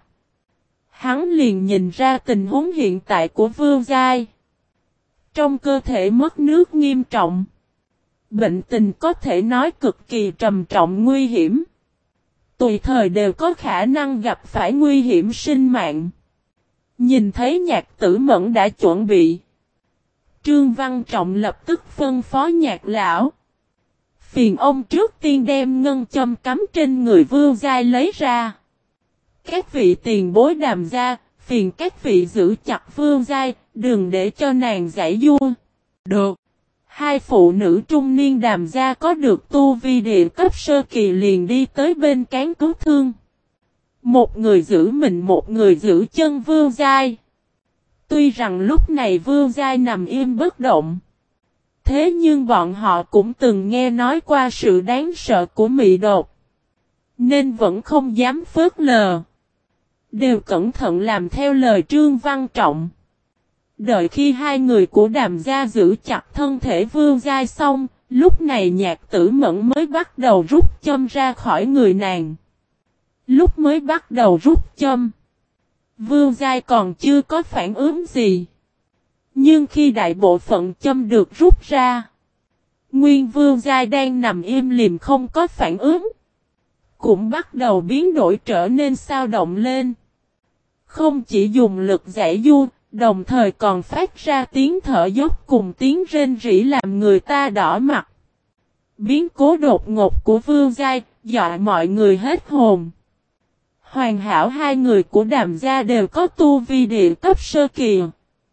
hắn liền nhìn ra tình huống hiện tại của Vưu Giai. Trong cơ thể mất nước nghiêm trọng. Bệnh tình có thể nói cực kỳ trầm trọng nguy hiểm. Tùy thời đều có khả năng gặp phải nguy hiểm sinh mạng. Nhìn thấy Nhạc Tử Mẫn đã chuẩn bị. Trương Văn Trọng lập tức phân phó Nhạc lão. Phiền ông trước tiên đem ngân châm cắm trên người Vưu Giai lấy ra. Các vị tiền bối Đàm gia, phiền các vị giữ chặt Vưu Giai, đừng để cho nàng giải vua. Được. Hai phụ nữ trung niên Đàm gia có được tu vi địa cấp sơ kỳ liền đi tới bên cán cứu thương. Một người giữ mình, một người giữ chân Vưu Giai. Tuy rằng lúc này Vưu Giai nằm im bất động. Thế nhưng bọn họ cũng từng nghe nói qua sự đáng sợ của mị đột. Nên vẫn không dám phớt lờ. Đều cẩn thận làm theo lời Trương Văn Trọng. Đợi khi hai người của Đàm gia giữ chặt thân thể Vưu Giai xong, lúc này Nhạc Tử Mẫn mới bắt đầu rút châm ra khỏi người nàng. Lúc mới bắt đầu rút châm, Vưu Giai còn chưa có phản ứng gì. Nhưng khi đại bộ phận châm được rút ra, nguyên Vưu Giai đang nằm im lìm không có phản ứng, cũng bắt đầu biến đổi trở nên xao động lên. Không chỉ dùng lực giải du, đồng thời còn phát ra tiếng thở dốc cùng tiếng rên rỉ làm người ta đỏ mặt. Biến cố đột ngột của Vưu Giai, dọa mọi người hết hồn. Hoàn hảo hai người của Đàm gia đều có tu vi địa cấp sơ kỳ.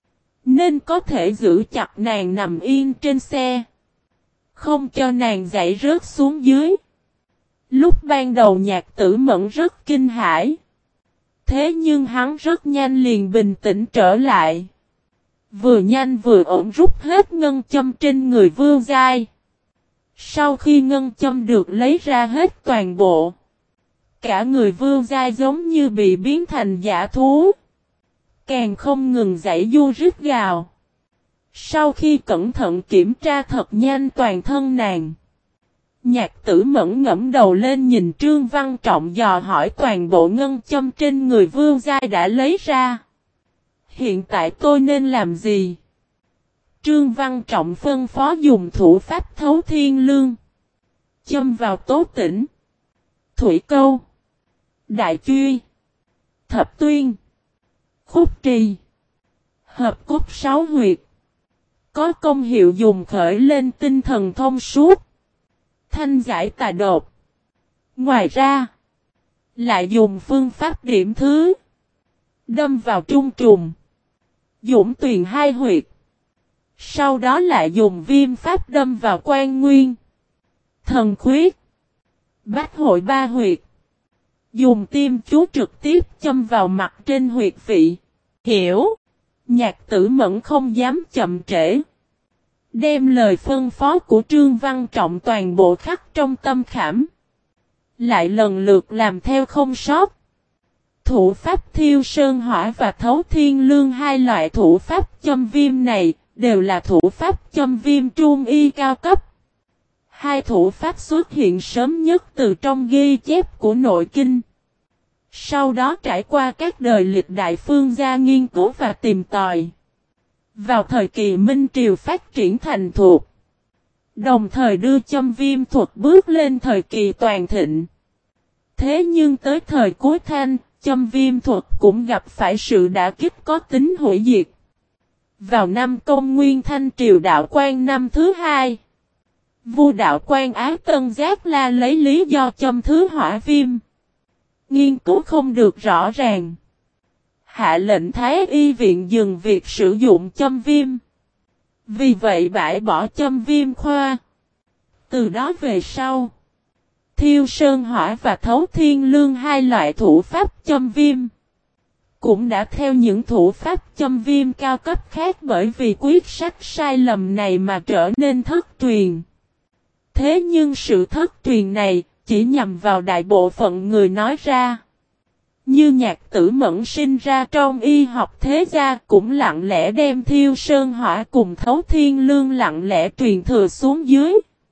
Nên có thể giữ chặt nàng nằm yên trên xe. Không cho nàng dậy rớt xuống dưới. Lúc ban đầu Nhạc Tử Mẫn rất kinh hãi. Thế nhưng hắn rất nhanh liền bình tĩnh trở lại. Vừa nhanh vừa ổn rút hết ngân châm trên người Vưu Giai. Sau khi ngân châm được lấy ra hết toàn bộ, cả người Vưu Giai giống như bị biến thành dã thú. Càng không ngừng giãy du rít gào. Sau khi cẩn thận kiểm tra thật nhanh toàn thân nàng, Nhạc Tử Mẫn ngẫm đầu lên nhìn Trương Văn Trọng dò hỏi toàn bộ ngân châm trên người Vương Giai đã lấy ra. Hiện tại tôi nên làm gì? Trương Văn Trọng phân phó dùng thủ pháp thấu thiên lương. Châm vào tố tỉnh, thủy câu, đại truy, thập tuyên, khúc trì, hợp cốt sáu huyệt. Có công hiệu dùng khởi lên tinh thần thông suốt, thanh giải tà đột. Ngoài ra, lại dùng phương pháp điểm thứ, đâm vào trung trùng, dũng tuyền hai huyệt. Sau đó lại dùng viêm pháp đâm vào quan nguyên, thần khuyết, bách hội ba huyệt. Dùng tiêm chú trực tiếp châm vào mặt trên huyệt vị. Hiểu. Nhạc Tử Mẫn không dám chậm trễ. Đem lời phân phó của Trương Văn Trọng toàn bộ khắc trong tâm khảm. Lại lần lượt làm theo không sót. Thủ pháp thiêu sơn hỏa và thấu thiên lương, hai loại thủ pháp châm viêm này đều là thủ pháp châm viêm trung y cao cấp. Hai thủ pháp xuất hiện sớm nhất từ trong ghi chép của nội kinh. Sau đó trải qua các đời lịch đại phương gia nghiên cứu và tìm tòi. Vào thời kỳ Minh Triều phát triển thành thuộc. Đồng thời đưa châm viêm thuật bước lên thời kỳ toàn thịnh. Thế nhưng tới thời cuối Thanh, châm viêm thuật cũng gặp phải sự đả kích có tính hủy diệt. Vào năm Công Nguyên Thanh Triều Đạo Quan năm thứ hai, vua Đạo Quan Á Tân Giác La lấy lý do châm thứ hỏa viêm. Nghiên cứu không được rõ ràng. Hạ lệnh Thái Y viện dừng việc sử dụng châm viêm. Vì vậy bãi bỏ châm viêm khoa. Từ đó về sau, thiêu sơn hỏa và thấu thiên lương, hai loại thủ pháp châm viêm, cũng đã theo những thủ pháp châm viêm cao cấp khác bởi vì quyết sách sai lầm này mà trở nên thất truyền. Thế nhưng sự thất truyền này chỉ nhằm vào đại bộ phận người nói ra. Như Nhạc Tử Mẫn sinh ra trong y học thế gia cũng lặng lẽ đem thiêu sơn hỏa cùng thấu thiên lương lặng lẽ truyền thừa xuống dưới.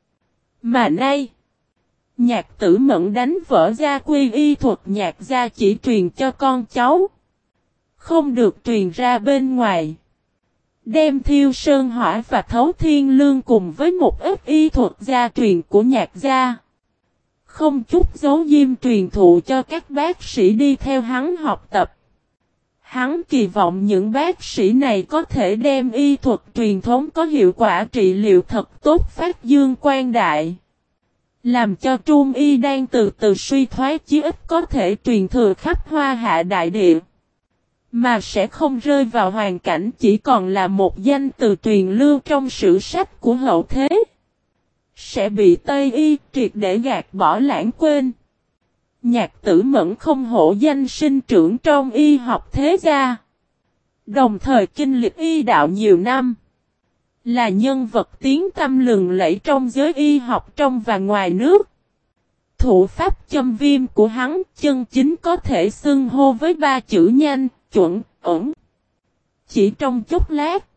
Mà nay, Nhạc Tử Mẫn đánh vỡ gia quy y thuật Nhạc gia chỉ truyền cho con cháu, không được truyền ra bên ngoài. Đem thiêu sơn hỏa và thấu thiên lương cùng với một ít y thuật gia truyền của Nhạc gia, không chút giấu diêm truyền thụ cho các bác sĩ đi theo hắn học tập. Hắn kỳ vọng những bác sĩ này có thể đem y thuật truyền thống có hiệu quả trị liệu thật tốt phát dương quang đại. Làm cho trung y đang từ từ suy thoái chí ít có thể truyền thừa khắp Hoa Hạ đại địa. Mà sẽ không rơi vào hoàn cảnh chỉ còn là một danh từ truyền lưu trong sử sách của hậu thế. Sẽ bị Tây y triệt để gạt bỏ lãng quên. Nhạc Tử Mẫn không hổ danh sinh trưởng trong y học thế gia. Đồng thời kinh lịch y đạo nhiều năm. Là nhân vật tiếng tăm lừng lẫy trong giới y học trong và ngoài nước. Thủ pháp châm viêm của hắn chân chính có thể xưng hô với ba chữ nhanh, chuẩn, ẩn. Chỉ trong chốc lát,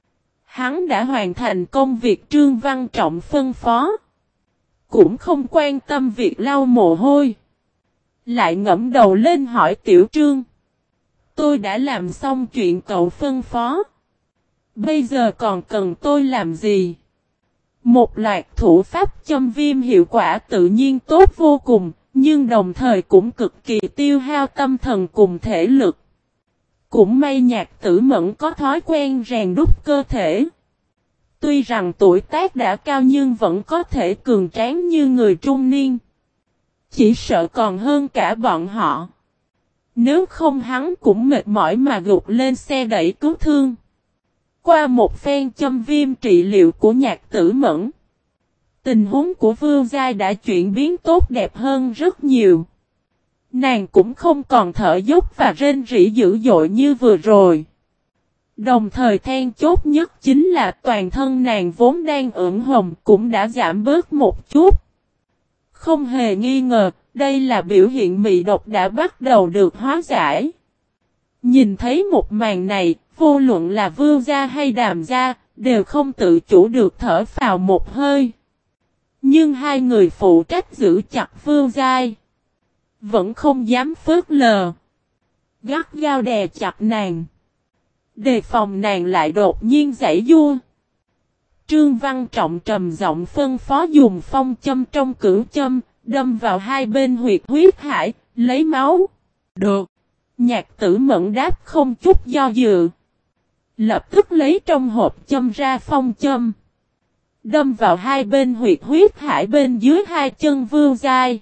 hắn đã hoàn thành công việc Trương Văn Trọng phân phó. Cũng không quan tâm việc lau mồ hôi. Lại ngẫm đầu lên hỏi Tiểu Trương. Tôi đã làm xong chuyện cậu phân phó. Bây giờ còn cần tôi làm gì? Một loạt thủ pháp châm viêm hiệu quả tự nhiên tốt vô cùng, nhưng đồng thời cũng cực kỳ tiêu hao tâm thần cùng thể lực. Cũng may Nhạc Tử Mẫn có thói quen rèn đúc cơ thể. Tuy rằng tuổi tác đã cao nhưng vẫn có thể cường tráng như người trung niên. Chỉ sợ còn hơn cả bọn họ. Nếu không hắn cũng mệt mỏi mà gục lên xe đẩy cứu thương. Qua một phen châm viêm trị liệu của Nhạc Tử Mẫn, tình huống của Vương Giai đã chuyển biến tốt đẹp hơn rất nhiều. Nàng cũng không còn thở dốc và rên rỉ dữ dội như vừa rồi. Đồng thời then chốt nhất chính là toàn thân nàng vốn đang ửng hồng cũng đã giảm bớt một chút. Không hề nghi ngờ, đây là biểu hiện mị độc đã bắt đầu được hóa giải. Nhìn thấy một màn này, vô luận là Vương gia hay Đàm gia, đều không tự chủ được thở phào một hơi. Nhưng hai người phụ trách giữ chặt Vương Giai vẫn không dám phớt lờ. Gắt gao đè chặt nàng, đề phòng nàng lại đột nhiên giãy giụa. Trương Văn Trọng trầm giọng phân phó dùng phong châm trong cửu châm, đâm vào hai bên huyệt huyết hải, lấy máu. Được. Nhạc Tử Mẫn đáp không chút do dự. Lập tức lấy trong hộp châm ra phong châm, đâm vào hai bên huyệt huyết hải bên dưới hai chân Vương Giai,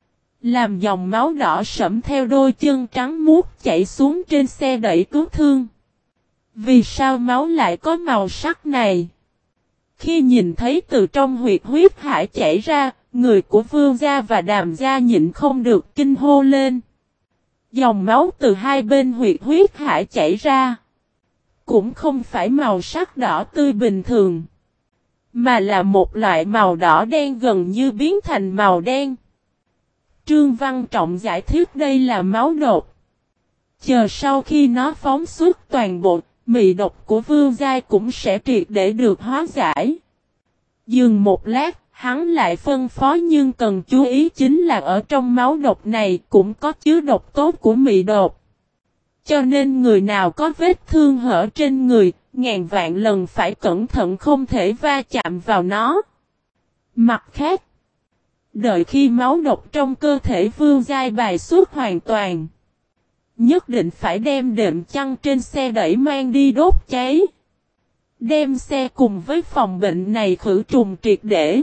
làm dòng máu đỏ sẫm theo đôi chân trắng muốt chảy xuống trên xe đẩy cứu thương. Vì sao máu lại có màu sắc này? Khi nhìn thấy từ trong huyệt huyết hải chảy ra, người của Vương gia và Đàm gia nhịn không được kinh hô lên. Dòng máu từ hai bên huyệt huyết hải chảy ra, cũng không phải màu sắc đỏ tươi bình thường, mà là một loại màu đỏ đen gần như biến thành màu đen. Trương Văn Trọng giải thích đây là máu độc. Chờ sau khi nó phóng xuất toàn bộ, mị độc của Vương Giai cũng sẽ triệt để được hóa giải. Dừng một lát, hắn lại phân phó nhưng cần chú ý chính là ở trong máu độc này cũng có chứa độc tố của mị độc. Cho nên người nào có vết thương hở trên người, ngàn vạn lần phải cẩn thận không thể va chạm vào nó. Mặt khác, đợi khi máu độc trong cơ thể Vương Giai bài xuất hoàn toàn, nhất định phải đem đệm chăn trên xe đẩy mang đi đốt cháy. Đem xe cùng với phòng bệnh này khử trùng triệt để.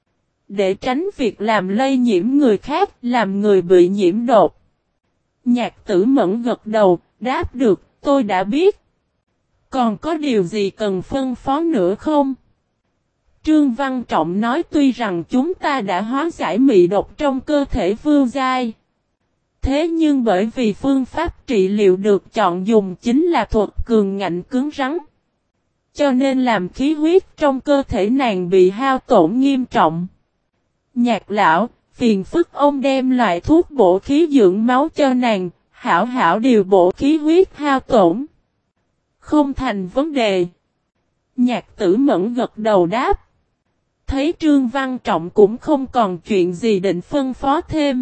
Để tránh việc làm lây nhiễm người khác, làm người bị nhiễm độc. Nhạc Tử Mẫn gật đầu, đáp được, tôi đã biết. Còn có điều gì cần phân phó nữa không? Trương Văn Trọng nói tuy rằng chúng ta đã hóa giải mị độc trong cơ thể Vương Giai. Thế nhưng bởi vì phương pháp trị liệu được chọn dùng chính là thuật cường ngạnh cứng rắn. Cho nên làm khí huyết trong cơ thể nàng bị hao tổn nghiêm trọng. Nhạc lão, phiền phức ông đem loại thuốc bổ khí dưỡng máu cho nàng, hảo hảo điều bổ khí huyết hao tổn. Không thành vấn đề. Nhạc Tử Mẫn gật đầu đáp. Thấy Trương Văn Trọng cũng không còn chuyện gì định phân phó thêm.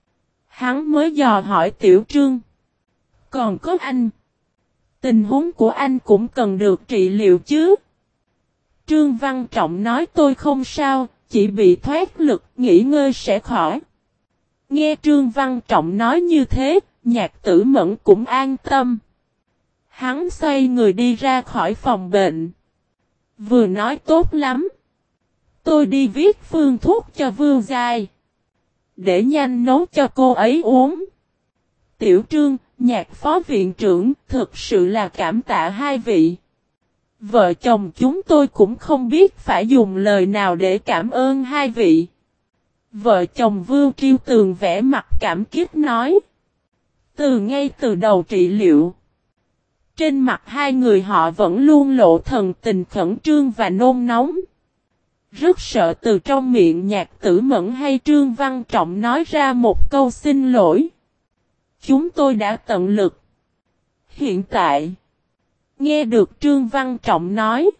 Hắn mới dò hỏi Tiểu Trương. Còn có anh. Tình huống của anh cũng cần được trị liệu chứ. Trương Văn Trọng nói tôi không sao, chỉ bị thoát lực, nghỉ ngơi sẽ khỏi. Nghe Trương Văn Trọng nói như thế, Nhạc Tử Mẫn cũng an tâm. Hắn xoay người đi ra khỏi phòng bệnh. Vừa nói tốt lắm. Tôi đi viết phương thuốc cho Vương Giai. Để nhanh nấu cho cô ấy uống. Tiểu Trương, Nhạc phó viện trưởng, thực sự là cảm tạ hai vị. Vợ chồng chúng tôi cũng không biết phải dùng lời nào để cảm ơn hai vị. Vợ chồng Vương Triêu Tường vẽ mặt cảm kích nói. Từ ngay từ đầu trị liệu, trên mặt hai người họ vẫn luôn lộ thần tình khẩn trương và nôn nóng. Rất sợ từ trong miệng Nhạc Tử Mẫn hay Trương Văn Trọng nói ra một câu xin lỗi. Chúng tôi đã tận lực. Hiện tại, nghe được Trương Văn Trọng nói,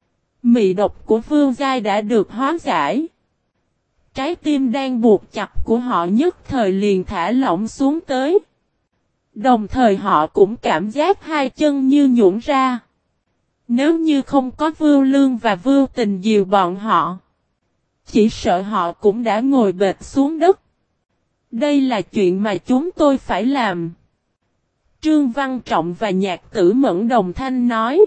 mị độc của Vương Giai đã được hóa giải. Trái tim đang buộc chặt của họ nhất thời liền thả lỏng xuống tới. Đồng thời họ cũng cảm giác hai chân như nhũn ra. Nếu như không có Vưu Lương và Vưu Tình dìu bọn họ, chỉ sợ họ cũng đã ngồi bệt xuống đất. Đây là chuyện mà chúng tôi phải làm. Trương Văn Trọng và Nhạc Tử Mẫn đồng thanh nói.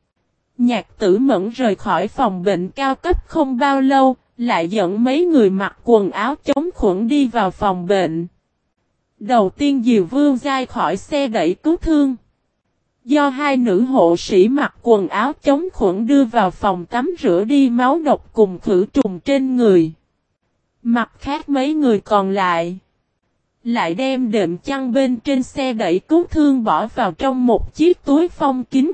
Nhạc Tử Mẫn rời khỏi phòng bệnh cao cấp không bao lâu, lại dẫn mấy người mặc quần áo chống khuẩn đi vào phòng bệnh. Đầu tiên dìu Vương Giai khỏi xe đẩy cứu thương. Do hai nữ hộ sĩ mặc quần áo chống khuẩn đưa vào phòng tắm rửa đi máu độc cùng khử trùng trên người. Mặt khác mấy người còn lại, lại đem đệm chăn bên trên xe đẩy cứu thương bỏ vào trong một chiếc túi phong kín.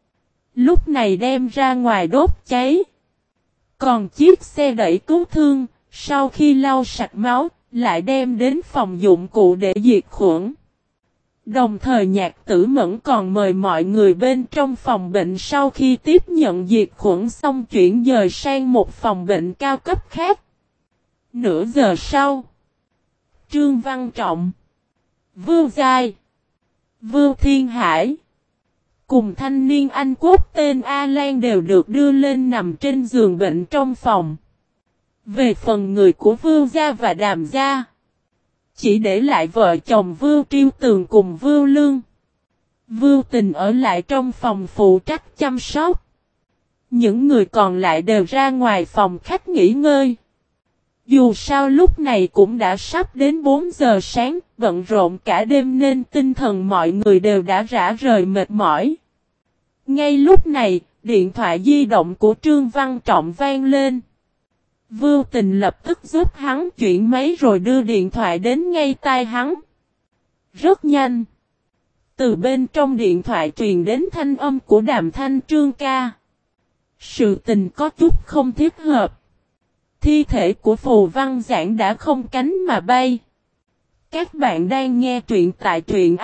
Lúc này đem ra ngoài đốt cháy. Còn chiếc xe đẩy cứu thương, sau khi lau sạch máu, lại đem đến phòng dụng cụ để diệt khuẩn. Đồng thời Nhạc Tử Mẫn còn mời mọi người bên trong phòng bệnh sau khi tiếp nhận diệt khuẩn xong chuyển dời sang một phòng bệnh cao cấp khác. Nửa giờ sau, Trương Văn Trọng, Vưu Giai, Vưu Thiên Hải cùng thanh niên Anh Quốc tên A Lan đều được đưa lên nằm trên giường bệnh trong phòng. Về phần người của Vưu Gia và Đàm Gia, chỉ để lại vợ chồng Vưu Triêu Tường cùng Vưu Lương. Vưu Tình ở lại trong phòng phụ trách chăm sóc. Những người còn lại đều ra ngoài phòng khách nghỉ ngơi. Dù sao lúc này cũng đã sắp đến bốn giờ sáng, bận rộn cả đêm nên tinh thần mọi người đều đã rã rời mệt mỏi. Ngay lúc này, điện thoại di động của Trương Văn Trọng vang lên. Vưu Tình lập tức giúp hắn chuyển máy rồi đưa điện thoại đến ngay tai hắn. Rất nhanh. Từ bên trong điện thoại truyền đến thanh âm của Đàm Thanh Trương ca. Sự tình có chút không thiết hợp. Thi thể của Phù Văn Giảng đã không cánh mà bay. Các bạn đang nghe truyện tại truyện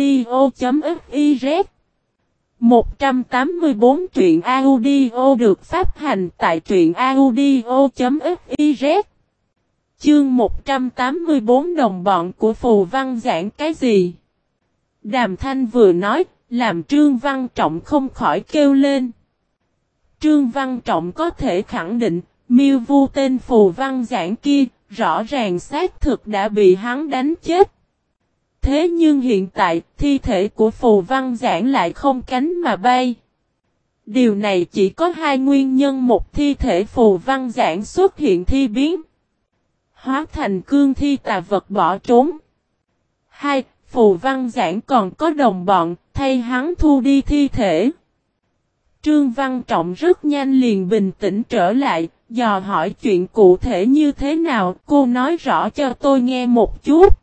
audio.fiz. một trăm tám mươi tư truyện audio được phát hành tại truyện audio.fiz. Chương một trăm tám mươi tư đồng bọn của Phù Văn Giảng cái gì? Đàm Thanh vừa nói, làm Trương Văn Trọng không khỏi kêu lên. Trương Văn Trọng có thể khẳng định, miêu vu tên Phù Văn Giảng kia, rõ ràng xác thực đã bị hắn đánh chết. Thế nhưng hiện tại, thi thể của Phù Văn Giảng lại không cánh mà bay. Điều này chỉ có hai nguyên nhân: một, thi thể Phù Văn Giảng xuất hiện thi biến, hóa thành cương thi tà vật bỏ trốn. Hai, Phù Văn Giảng còn có đồng bọn, thay hắn thu đi thi thể. Trương Văn Trọng rất nhanh liền bình tĩnh trở lại, dò hỏi chuyện cụ thể như thế nào, cô nói rõ cho tôi nghe một chút.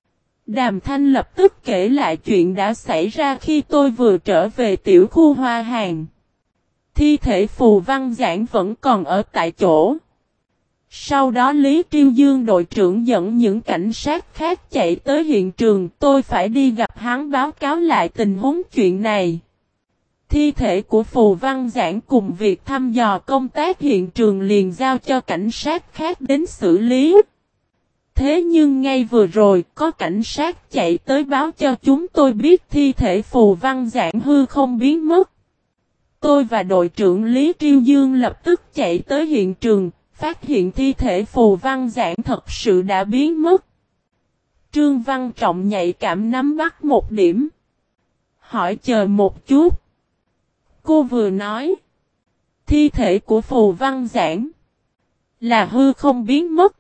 Đàm Thanh lập tức kể lại chuyện đã xảy ra khi tôi vừa trở về tiểu khu Hoa Hàng. Thi thể Phù Văn Giảng vẫn còn ở tại chỗ. Sau đó Lý Triêu Dương đội trưởng dẫn những cảnh sát khác chạy tới hiện trường, tôi phải đi gặp hắn báo cáo lại tình huống chuyện này. Thi thể của Phù Văn Giảng cùng việc thăm dò công tác hiện trường liền giao cho cảnh sát khác đến xử lý. Thế nhưng ngay vừa rồi có cảnh sát chạy tới báo cho chúng tôi biết thi thể Phù Văn Giảng hư không biến mất. Tôi và đội trưởng Lý Triêu Dương lập tức chạy tới hiện trường, phát hiện thi thể Phù Văn Giảng thật sự đã biến mất. Trương Văn Trọng nhạy cảm nắm bắt một điểm. Hỏi chờ một chút. Cô vừa nói, thi thể của Phù Văn Giảng là hư không biến mất.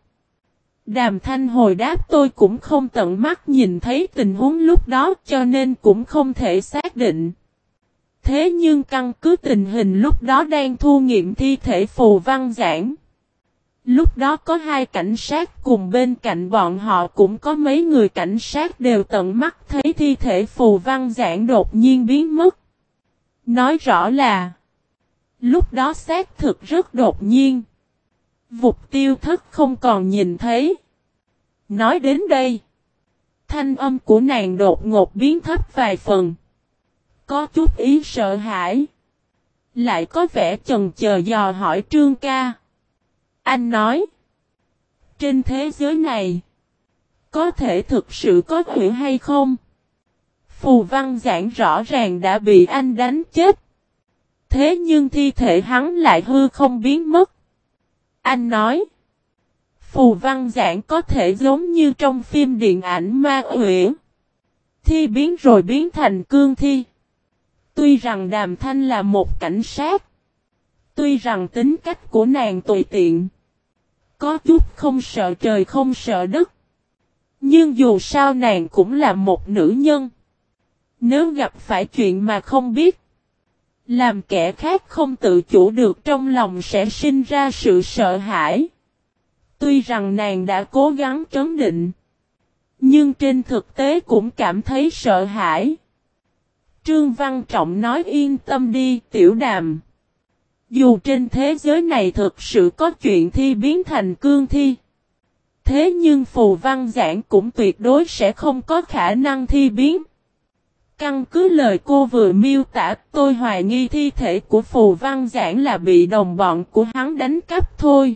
Đàm Thanh hồi đáp tôi cũng không tận mắt nhìn thấy tình huống lúc đó cho nên cũng không thể xác định. Thế nhưng căn cứ tình hình lúc đó đang thu nghiệm thi thể Phù Văn Giảng. Lúc đó có hai cảnh sát cùng bên cạnh bọn họ cũng có mấy người cảnh sát đều tận mắt thấy thi thể Phù Văn Giảng đột nhiên biến mất. Nói rõ là lúc đó xác thực rất đột nhiên. Vụt tiêu thất không còn nhìn thấy. Nói đến đây, thanh âm của nàng đột ngột biến thấp vài phần. Có chút ý sợ hãi. Lại có vẻ chần chờ dò hỏi Trương ca. Anh nói, trên thế giới này, có thể thực sự có chuyện hay không? Phù Văn Giảng rõ ràng đã bị anh đánh chết. Thế nhưng thi thể hắn lại hư không biến mất. Anh nói, Phù Văn Giảng có thể giống như trong phim điện ảnh Ma Uyển. Thi biến rồi biến thành cương thi. Tuy rằng Đàm Thanh là một cảnh sát. Tuy rằng tính cách của nàng tùy tiện. Có chút không sợ trời không sợ đất. Nhưng dù sao nàng cũng là một nữ nhân. Nếu gặp phải chuyện mà không biết, làm kẻ khác không tự chủ được trong lòng sẽ sinh ra sự sợ hãi. Tuy rằng nàng đã cố gắng trấn định, nhưng trên thực tế cũng cảm thấy sợ hãi. Trương Văn Trọng nói yên tâm đi Tiểu Đàm. Dù trên thế giới này thực sự có chuyện thi biến thành cương thi, thế nhưng Phù Văn Giảng cũng tuyệt đối sẽ không có khả năng thi biến. Căn cứ lời cô vừa miêu tả, tôi hoài nghi thi thể của Phù Văn Giảng là bị đồng bọn của hắn đánh cắp thôi.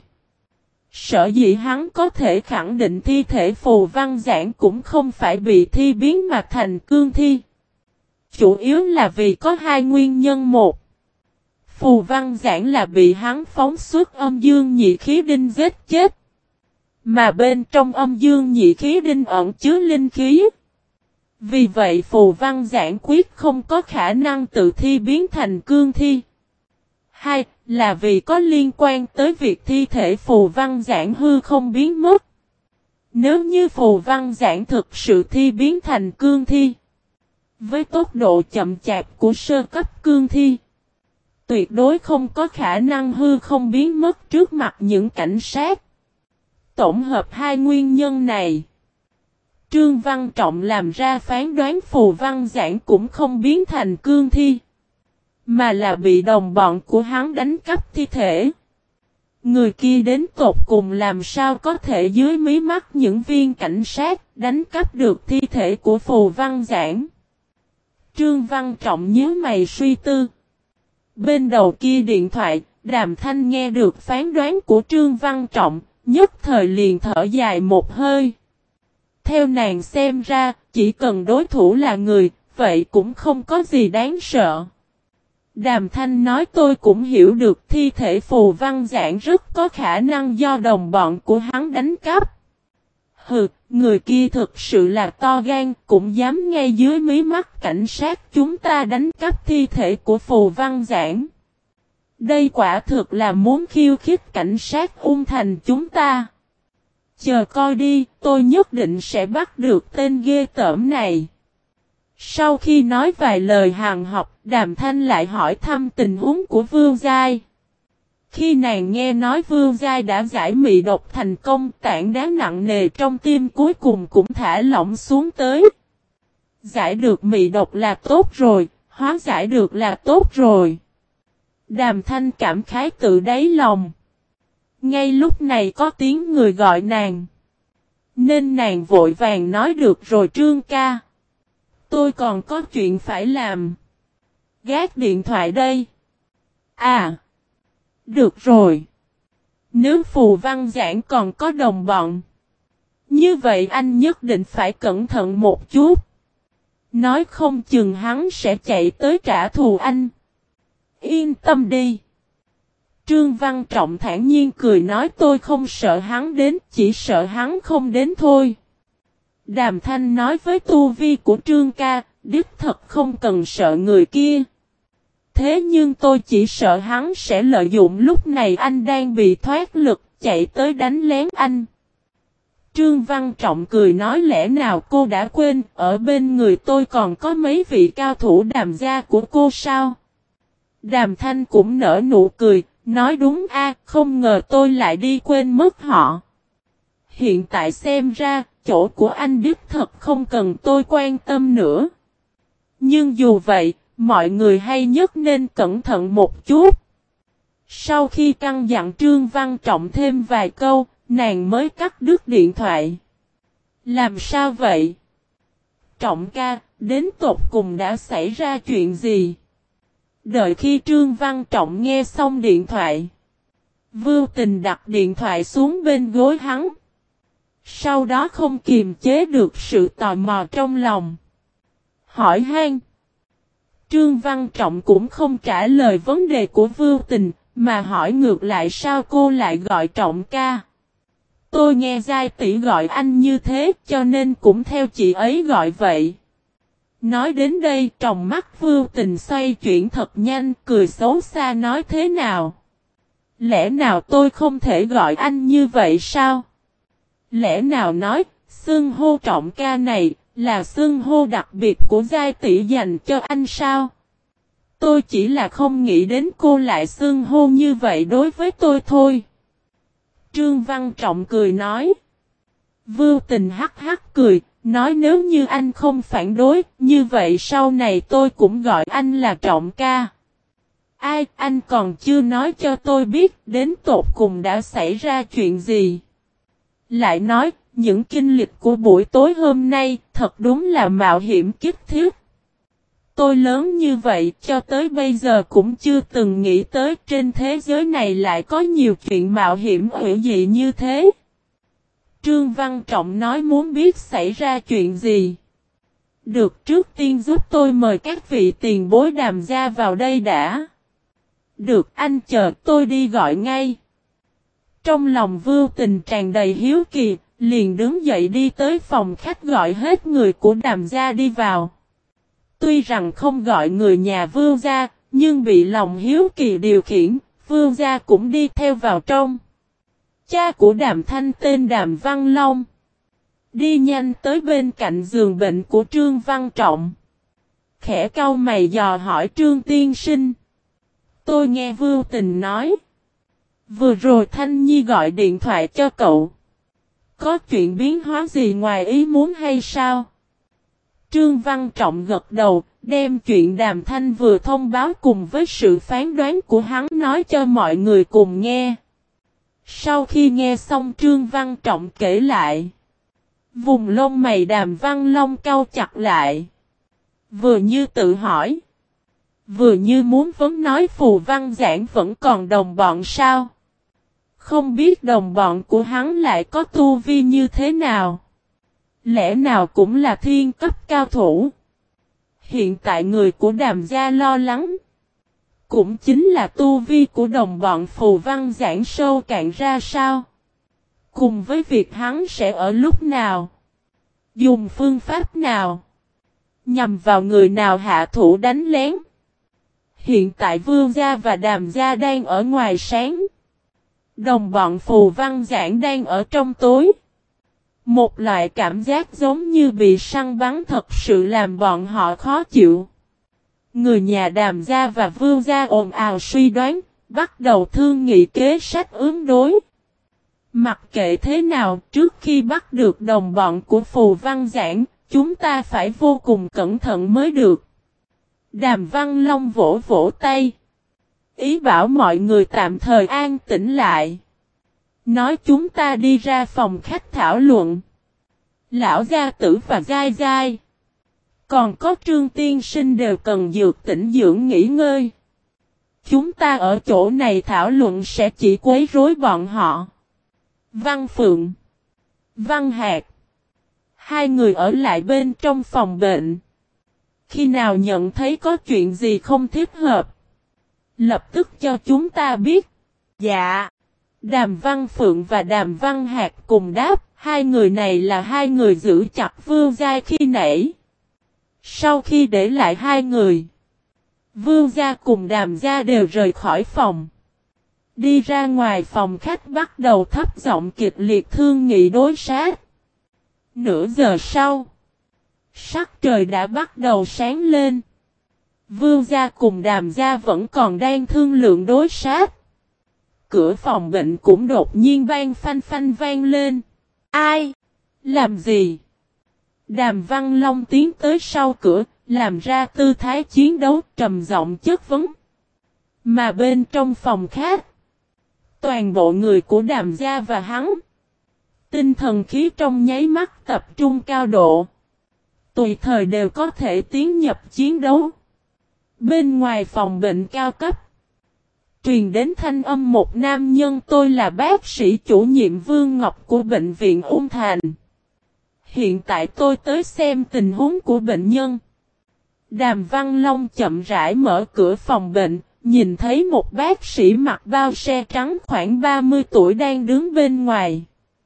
Sở dĩ hắn có thể khẳng định thi thể Phù Văn Giảng cũng không phải bị thi biến mà thành cương thi. Chủ yếu là vì có hai nguyên nhân. Một, Phù Văn Giảng là bị hắn phóng xuất âm dương nhị khí đinh giết chết. Mà bên trong âm dương nhị khí đinh ẩn chứa linh khí. Vì vậy Phù Văn Giảng quyết không có khả năng tự thi biến thành cương thi. Hai, là vì có liên quan tới việc thi thể Phù Văn Giảng hư không biến mất. Nếu như Phù Văn Giảng thực sự thi biến thành cương thi, với tốc độ chậm chạp của sơ cấp cương thi, tuyệt đối không có khả năng hư không biến mất trước mặt những cảnh sát. Tổng hợp hai nguyên nhân này, Trương Văn Trọng làm ra phán đoán Phù Văn Giảng cũng không biến thành cương thi, mà là bị đồng bọn của hắn đánh cắp thi thể. Người kia đến tột cùng làm sao có thể dưới mí mắt những viên cảnh sát đánh cắp được thi thể của Phù Văn Giảng. Trương Văn Trọng nhíu mày suy tư. Bên đầu kia điện thoại, Đàm Thanh nghe được phán đoán của Trương Văn Trọng, nhất thời liền thở dài một hơi. Theo nàng xem ra, chỉ cần đối thủ là người, vậy cũng không có gì đáng sợ. Đàm Thanh nói tôi cũng hiểu được thi thể Phù Văn Giảng rất có khả năng do đồng bọn của hắn đánh cắp. Hừ, người kia thực sự là to gan, cũng dám ngay dưới mí mắt cảnh sát chúng ta đánh cắp thi thể của Phù Văn Giảng. Đây quả thực là muốn khiêu khích cảnh sát Ung Thành chúng ta. Chờ coi đi, tôi nhất định sẽ bắt được tên ghê tởm này. Sau khi nói vài lời hàng học, Đàm Thanh lại hỏi thăm tình huống của Vương Giai. Khi nàng nghe nói Vương Giai đã giải mị độc thành công, tảng đá nặng nề trong tim cuối cùng cũng thả lỏng xuống tới. Giải được mị độc là tốt rồi, hóa giải được là tốt rồi. Đàm Thanh cảm khái tự đáy lòng. Ngay lúc này có tiếng người gọi nàng. Nên nàng vội vàng nói được rồi Trương ca. Tôi còn có chuyện phải làm. Gác điện thoại đây. À. Được rồi. Nếu Phù Văn Giảng còn có đồng bọn, như vậy anh nhất định phải cẩn thận một chút. Nói không chừng hắn sẽ chạy tới trả thù anh. Yên tâm đi. Trương Văn Trọng thản nhiên cười nói tôi không sợ hắn đến, chỉ sợ hắn không đến thôi. Đàm Thanh nói với tu vi của Trương ca, đích thật không cần sợ người kia. Thế nhưng tôi chỉ sợ hắn sẽ lợi dụng lúc này anh đang bị thoát lực, chạy tới đánh lén anh. Trương Văn Trọng cười nói lẽ nào cô đã quên, ở bên người tôi còn có mấy vị cao thủ Đàm gia của cô sao? Đàm Thanh cũng nở nụ cười, nói đúng a, không ngờ tôi lại đi quên mất họ. Hiện tại xem ra, chỗ của anh đích thật không cần tôi quan tâm nữa. Nhưng dù vậy, mọi người hay nhất nên cẩn thận một chút. Sau khi căn dặn Trương Văn Trọng thêm vài câu, nàng mới cắt đứt điện thoại. Làm sao vậy? Trọng ca, đến tột cùng đã xảy ra chuyện gì? Đợi khi Trương Văn Trọng nghe xong điện thoại, vô tình đặt điện thoại xuống bên gối hắn. Sau đó không kiềm chế được sự tò mò trong lòng. Hỏi han. Trương Văn Trọng cũng không trả lời vấn đề của Vưu Tình, mà hỏi ngược lại sao cô lại gọi Trọng ca. Tôi nghe Giai tỷ gọi anh như thế cho nên cũng theo chị ấy gọi vậy. Nói đến đây tròng mắt Vưu Tình xoay chuyển thật nhanh, cười xấu xa nói thế nào. Lẽ nào tôi không thể gọi anh như vậy sao? Lẽ nào nói, xưng hô Trọng ca này, là xưng hô đặc biệt của Giai tỷ dành cho anh sao? Tôi chỉ là không nghĩ đến cô lại xưng hô như vậy đối với tôi thôi. Trương Văn Trọng cười nói. Vưu Tình hắc hắc cười, nói nếu như anh không phản đối, như vậy sau này tôi cũng gọi anh là Trọng ca. Ai, anh còn chưa nói cho tôi biết đến tột cùng đã xảy ra chuyện gì. Lại nói, những kinh lịch của buổi tối hôm nay thật đúng là mạo hiểm kiếp thiết. Tôi lớn như vậy cho tới bây giờ cũng chưa từng nghĩ tới trên thế giới này lại có nhiều chuyện mạo hiểm hữu dị như thế. Trương Văn Trọng nói muốn biết xảy ra chuyện gì. Được, trước tiên giúp tôi mời các vị tiền bối Đàm gia vào đây đã. Được, anh chờ tôi đi gọi ngay. Trong lòng Vưu Tình tràn đầy hiếu kỳ, liền đứng dậy đi tới phòng khách gọi hết người của Đàm gia đi vào. Tuy rằng không gọi người nhà Vưu gia, nhưng bị lòng hiếu kỳ điều khiển, Vưu gia cũng đi theo vào trong. Cha của Đàm Thanh tên Đàm Văn Long. Đi nhanh tới bên cạnh giường bệnh của Trương Văn Trọng. Khẽ cau mày dò hỏi Trương tiên sinh. Tôi nghe Vưu Tình nói. Vừa rồi Thanh Nhi gọi điện thoại cho cậu. Có chuyện biến hóa gì ngoài ý muốn hay sao? Trương Văn Trọng gật đầu, đem chuyện Đàm Thanh vừa thông báo cùng với sự phán đoán của hắn nói cho mọi người cùng nghe. Sau khi nghe xong Trương Văn Trọng kể lại. Vùng lông mày Đàm Văn Long cau chặt lại. Vừa như tự hỏi. Vừa như muốn vấn nói Phù Văn Giảng vẫn còn đồng bọn sao? Không biết đồng bọn của hắn lại có tu vi như thế nào? Lẽ nào cũng là thiên cấp cao thủ? Hiện tại người của Đàm gia lo lắng. Cũng chính là tu vi của đồng bọn Phù Văn Giảng sâu cạn ra sao? Cùng với việc hắn sẽ ở lúc nào? Dùng phương pháp nào? Nhằm vào người nào hạ thủ đánh lén? Hiện tại Vương gia và Đàm gia đang ở ngoài sáng. Đồng bọn Phù Văn Giảng đang ở trong tối. Một loại cảm giác giống như bị săn bắn thật sự làm bọn họ khó chịu. Người nhà Đàm gia và Vương gia ồn ào suy đoán, bắt đầu thương nghị kế sách ứng đối. Mặc kệ thế nào, trước khi bắt được đồng bọn của Phù Văn Giảng, chúng ta phải vô cùng cẩn thận mới được. Đàm Văn Long vỗ vỗ tay. Ý bảo mọi người tạm thời an tĩnh lại. Nói chúng ta đi ra phòng khách thảo luận. Lão gia tử và Giai Giai. Còn có Trương tiên sinh đều cần dược tĩnh dưỡng nghỉ ngơi. Chúng ta ở chỗ này thảo luận sẽ chỉ quấy rối bọn họ. Văn Phượng, Văn Hạc. Hai người ở lại bên trong phòng bệnh. Khi nào nhận thấy có chuyện gì không thích hợp, lập tức cho chúng ta biết. Dạ. Đàm Văn Phượng và Đàm Văn Hạc cùng đáp. Hai người này là hai người giữ chặt Vương Gia khi nãy. Sau khi để lại hai người, Vương Gia cùng Đàm Gia đều rời khỏi phòng. Đi ra ngoài phòng khách bắt đầu thấp giọng kịch liệt thương nghị đối sát. Nửa giờ sau, sắc trời đã bắt đầu sáng lên. Vương Gia cùng Đàm Gia vẫn còn đang thương lượng đối sát. Cửa phòng bệnh cũng đột nhiên vang phanh phanh vang lên. Ai? Làm gì? Đàm Văn Long tiến tới sau cửa, làm ra tư thái chiến đấu trầm giọng chất vấn. Mà bên trong phòng khách, toàn bộ người của Đàm gia và hắn, tinh thần khí trong nháy mắt tập trung cao độ. Tùy thời đều có thể tiến nhập chiến đấu. Bên ngoài phòng bệnh cao cấp, truyền đến thanh âm một nam nhân. Tôi là bác sĩ chủ nhiệm Vương Ngọc của bệnh viện Ung Thành. Hiện tại tôi tới xem tình huống của bệnh nhân. Đàm Văn Long chậm rãi mở cửa phòng bệnh, nhìn thấy một bác sĩ mặc bao xe trắng khoảng ba mươi tuổi đang đứng bên ngoài.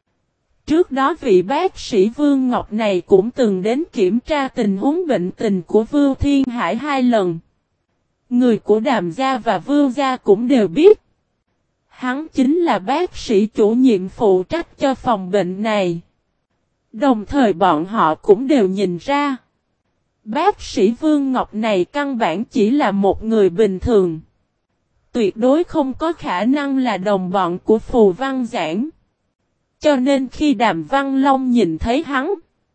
Trước đó vị bác sĩ Vương Ngọc này cũng từng đến kiểm tra tình huống bệnh tình của Vưu Thiên Hải hai lần. Người của Đàm gia và Vưu gia cũng đều biết. Hắn chính là bác sĩ chủ nhiệm phụ trách cho phòng bệnh này. Đồng thời bọn họ cũng đều nhìn ra. Bác sĩ Vương Ngọc này căn bản chỉ là một người bình thường. Tuyệt đối không có khả năng là đồng bọn của Phù Văn Giảng. Cho nên khi Đàm Văn Long nhìn thấy hắn,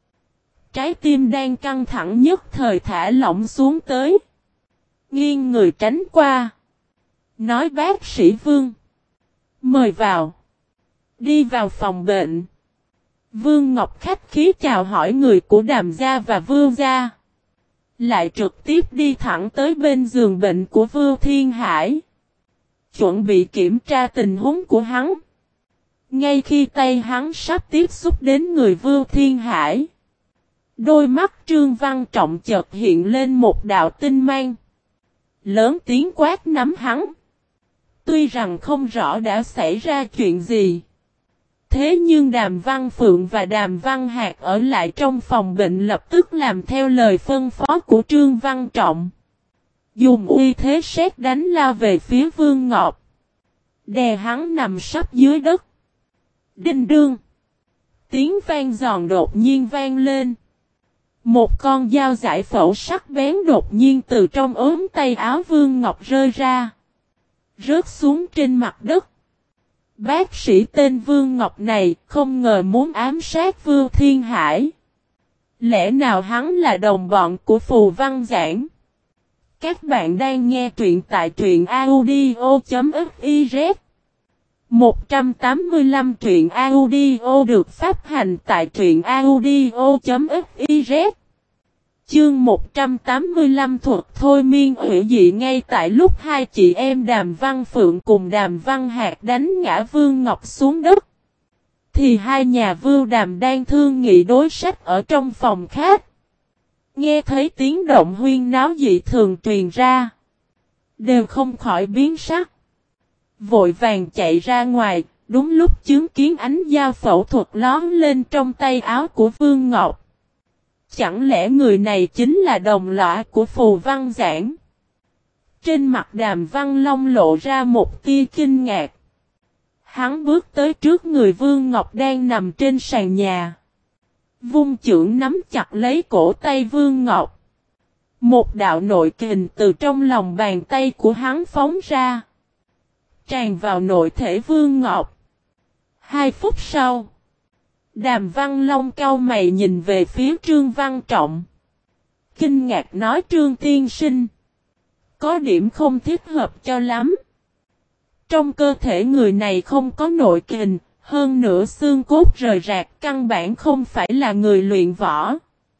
trái tim đang căng thẳng nhất thời thả lỏng xuống tới. Nghiêng người tránh qua. Nói bác sĩ Vương, mời vào. Đi vào phòng bệnh. Vương Ngọc khách khí chào hỏi người của Đàm gia và Vương gia. lại trực tiếp đi thẳng tới bên giường bệnh của Vưu Thiên Hải. Chuẩn bị kiểm tra tình huống của hắn. Ngay khi tay hắn sắp tiếp xúc đến người Vưu Thiên Hải, đôi mắt Trương Văn Trọng chợt hiện lên một đạo tinh mang. Lớn tiếng quát nắm hắn. Tuy rằng không rõ đã xảy ra chuyện gì, thế nhưng Đàm Văn Phượng và Đàm Văn Hạc ở lại trong phòng bệnh lập tức làm theo lời phân phó của Trương Văn Trọng. Dùng uy thế sét đánh lao về phía Vương Ngọc, đè hắn nằm sắp dưới đất. Đinh đương. Tiếng vang giòn đột nhiên vang lên. Một con dao giải phẫu sắc bén đột nhiên từ trong ốm tay áo Vương Ngọc rơi ra, rớt xuống trên mặt đất. Bác sĩ tên Vương Ngọc này không ngờ muốn ám sát Vưu Thiên Hải. Lẽ nào hắn là đồng bọn của Phù Văn Giảng? Các bạn đang nghe truyện tại truyện audio chấm fiz. một trăm tám mươi lăm truyện audio được phát hành tại truyện audio chấm fiz. Chương một trăm tám mươi lăm thuật thôi miên hủy dị. Ngay tại lúc hai chị em Đàm Văn Phượng cùng Đàm Văn Hạc đánh ngã Vương Ngọc xuống đất, thì hai nhà Vưu Đàm đang thương nghị đối sách ở trong phòng khách. Nghe thấy tiếng động huyên náo dị thường truyền ra, đều không khỏi biến sắc. Vội vàng chạy ra ngoài, đúng lúc chứng kiến ánh dao phẫu thuật lón lên trong tay áo của Vương Ngọc. Chẳng lẽ người này chính là đồng lõa của Phù Văn Giảng? Trên mặt Đàm Văn Long lộ ra một tia kinh ngạc. Hắn bước tới trước người Vương Ngọc đang nằm trên sàn nhà, vung chưởng nắm chặt lấy cổ tay Vương Ngọc. Một đạo nội kình từ trong lòng bàn tay của hắn phóng ra, tràn vào nội thể Vương Ngọc. Hai phút sau, Đàm Văn Long cau mày nhìn về phía Trương Văn Trọng, kinh ngạc nói: Trương tiên sinh, có điểm không thích hợp cho lắm. Trong cơ thể người này không có nội kình, hơn nữa xương cốt rời rạc, căn bản không phải là người luyện võ.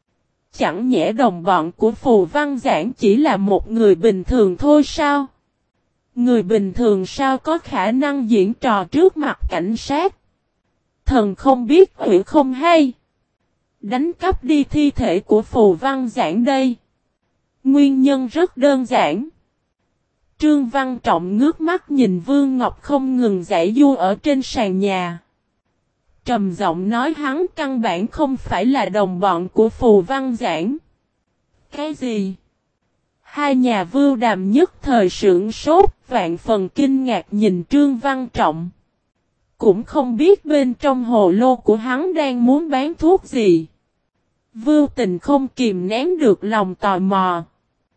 Chẳng nhẽ đồng bọn của Phù Văn Giảng chỉ là một người bình thường thôi sao? Người bình thường sao có khả năng diễn trò trước mặt cảnh sát? Thần không biết hủy không hay. Đánh cắp đi thi thể của Phù Văn Giảng đây. Nguyên nhân rất đơn giản. Trương Văn Trọng ngước mắt nhìn Vương Ngọc không ngừng giãy giụa ở trên sàn nhà, trầm giọng nói: hắn căn bản không phải là đồng bọn của Phù Văn Giảng. Cái gì? Hai nhà Vưu Đàm nhất thời sửng sốt, vạn phần kinh ngạc nhìn Trương Văn Trọng. Cũng không biết bên trong hồ lô của hắn đang muốn bán thuốc gì. Vưu Tình không kìm nén được lòng tò mò,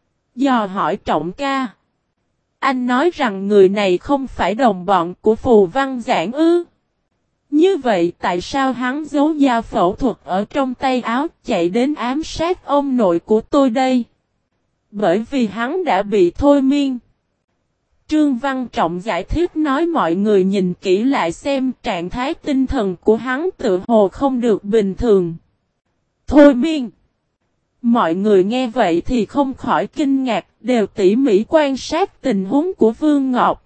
dò hỏi: Trọng ca, anh nói rằng người này không phải đồng bọn của Phù Văn Giảng ư? Như vậy tại sao hắn giấu dao phẫu thuật ở trong tay áo, chạy đến ám sát ông nội của tôi đây? Bởi vì hắn đã bị thôi miên. Trương Văn Trọng giải thích nói: mọi người nhìn kỹ lại xem, trạng thái tinh thần của hắn tự hồ không được bình thường. Thôi miên. Mọi người nghe vậy thì không khỏi kinh ngạc, đều tỉ mỉ quan sát tình huống của Vương Ngọc.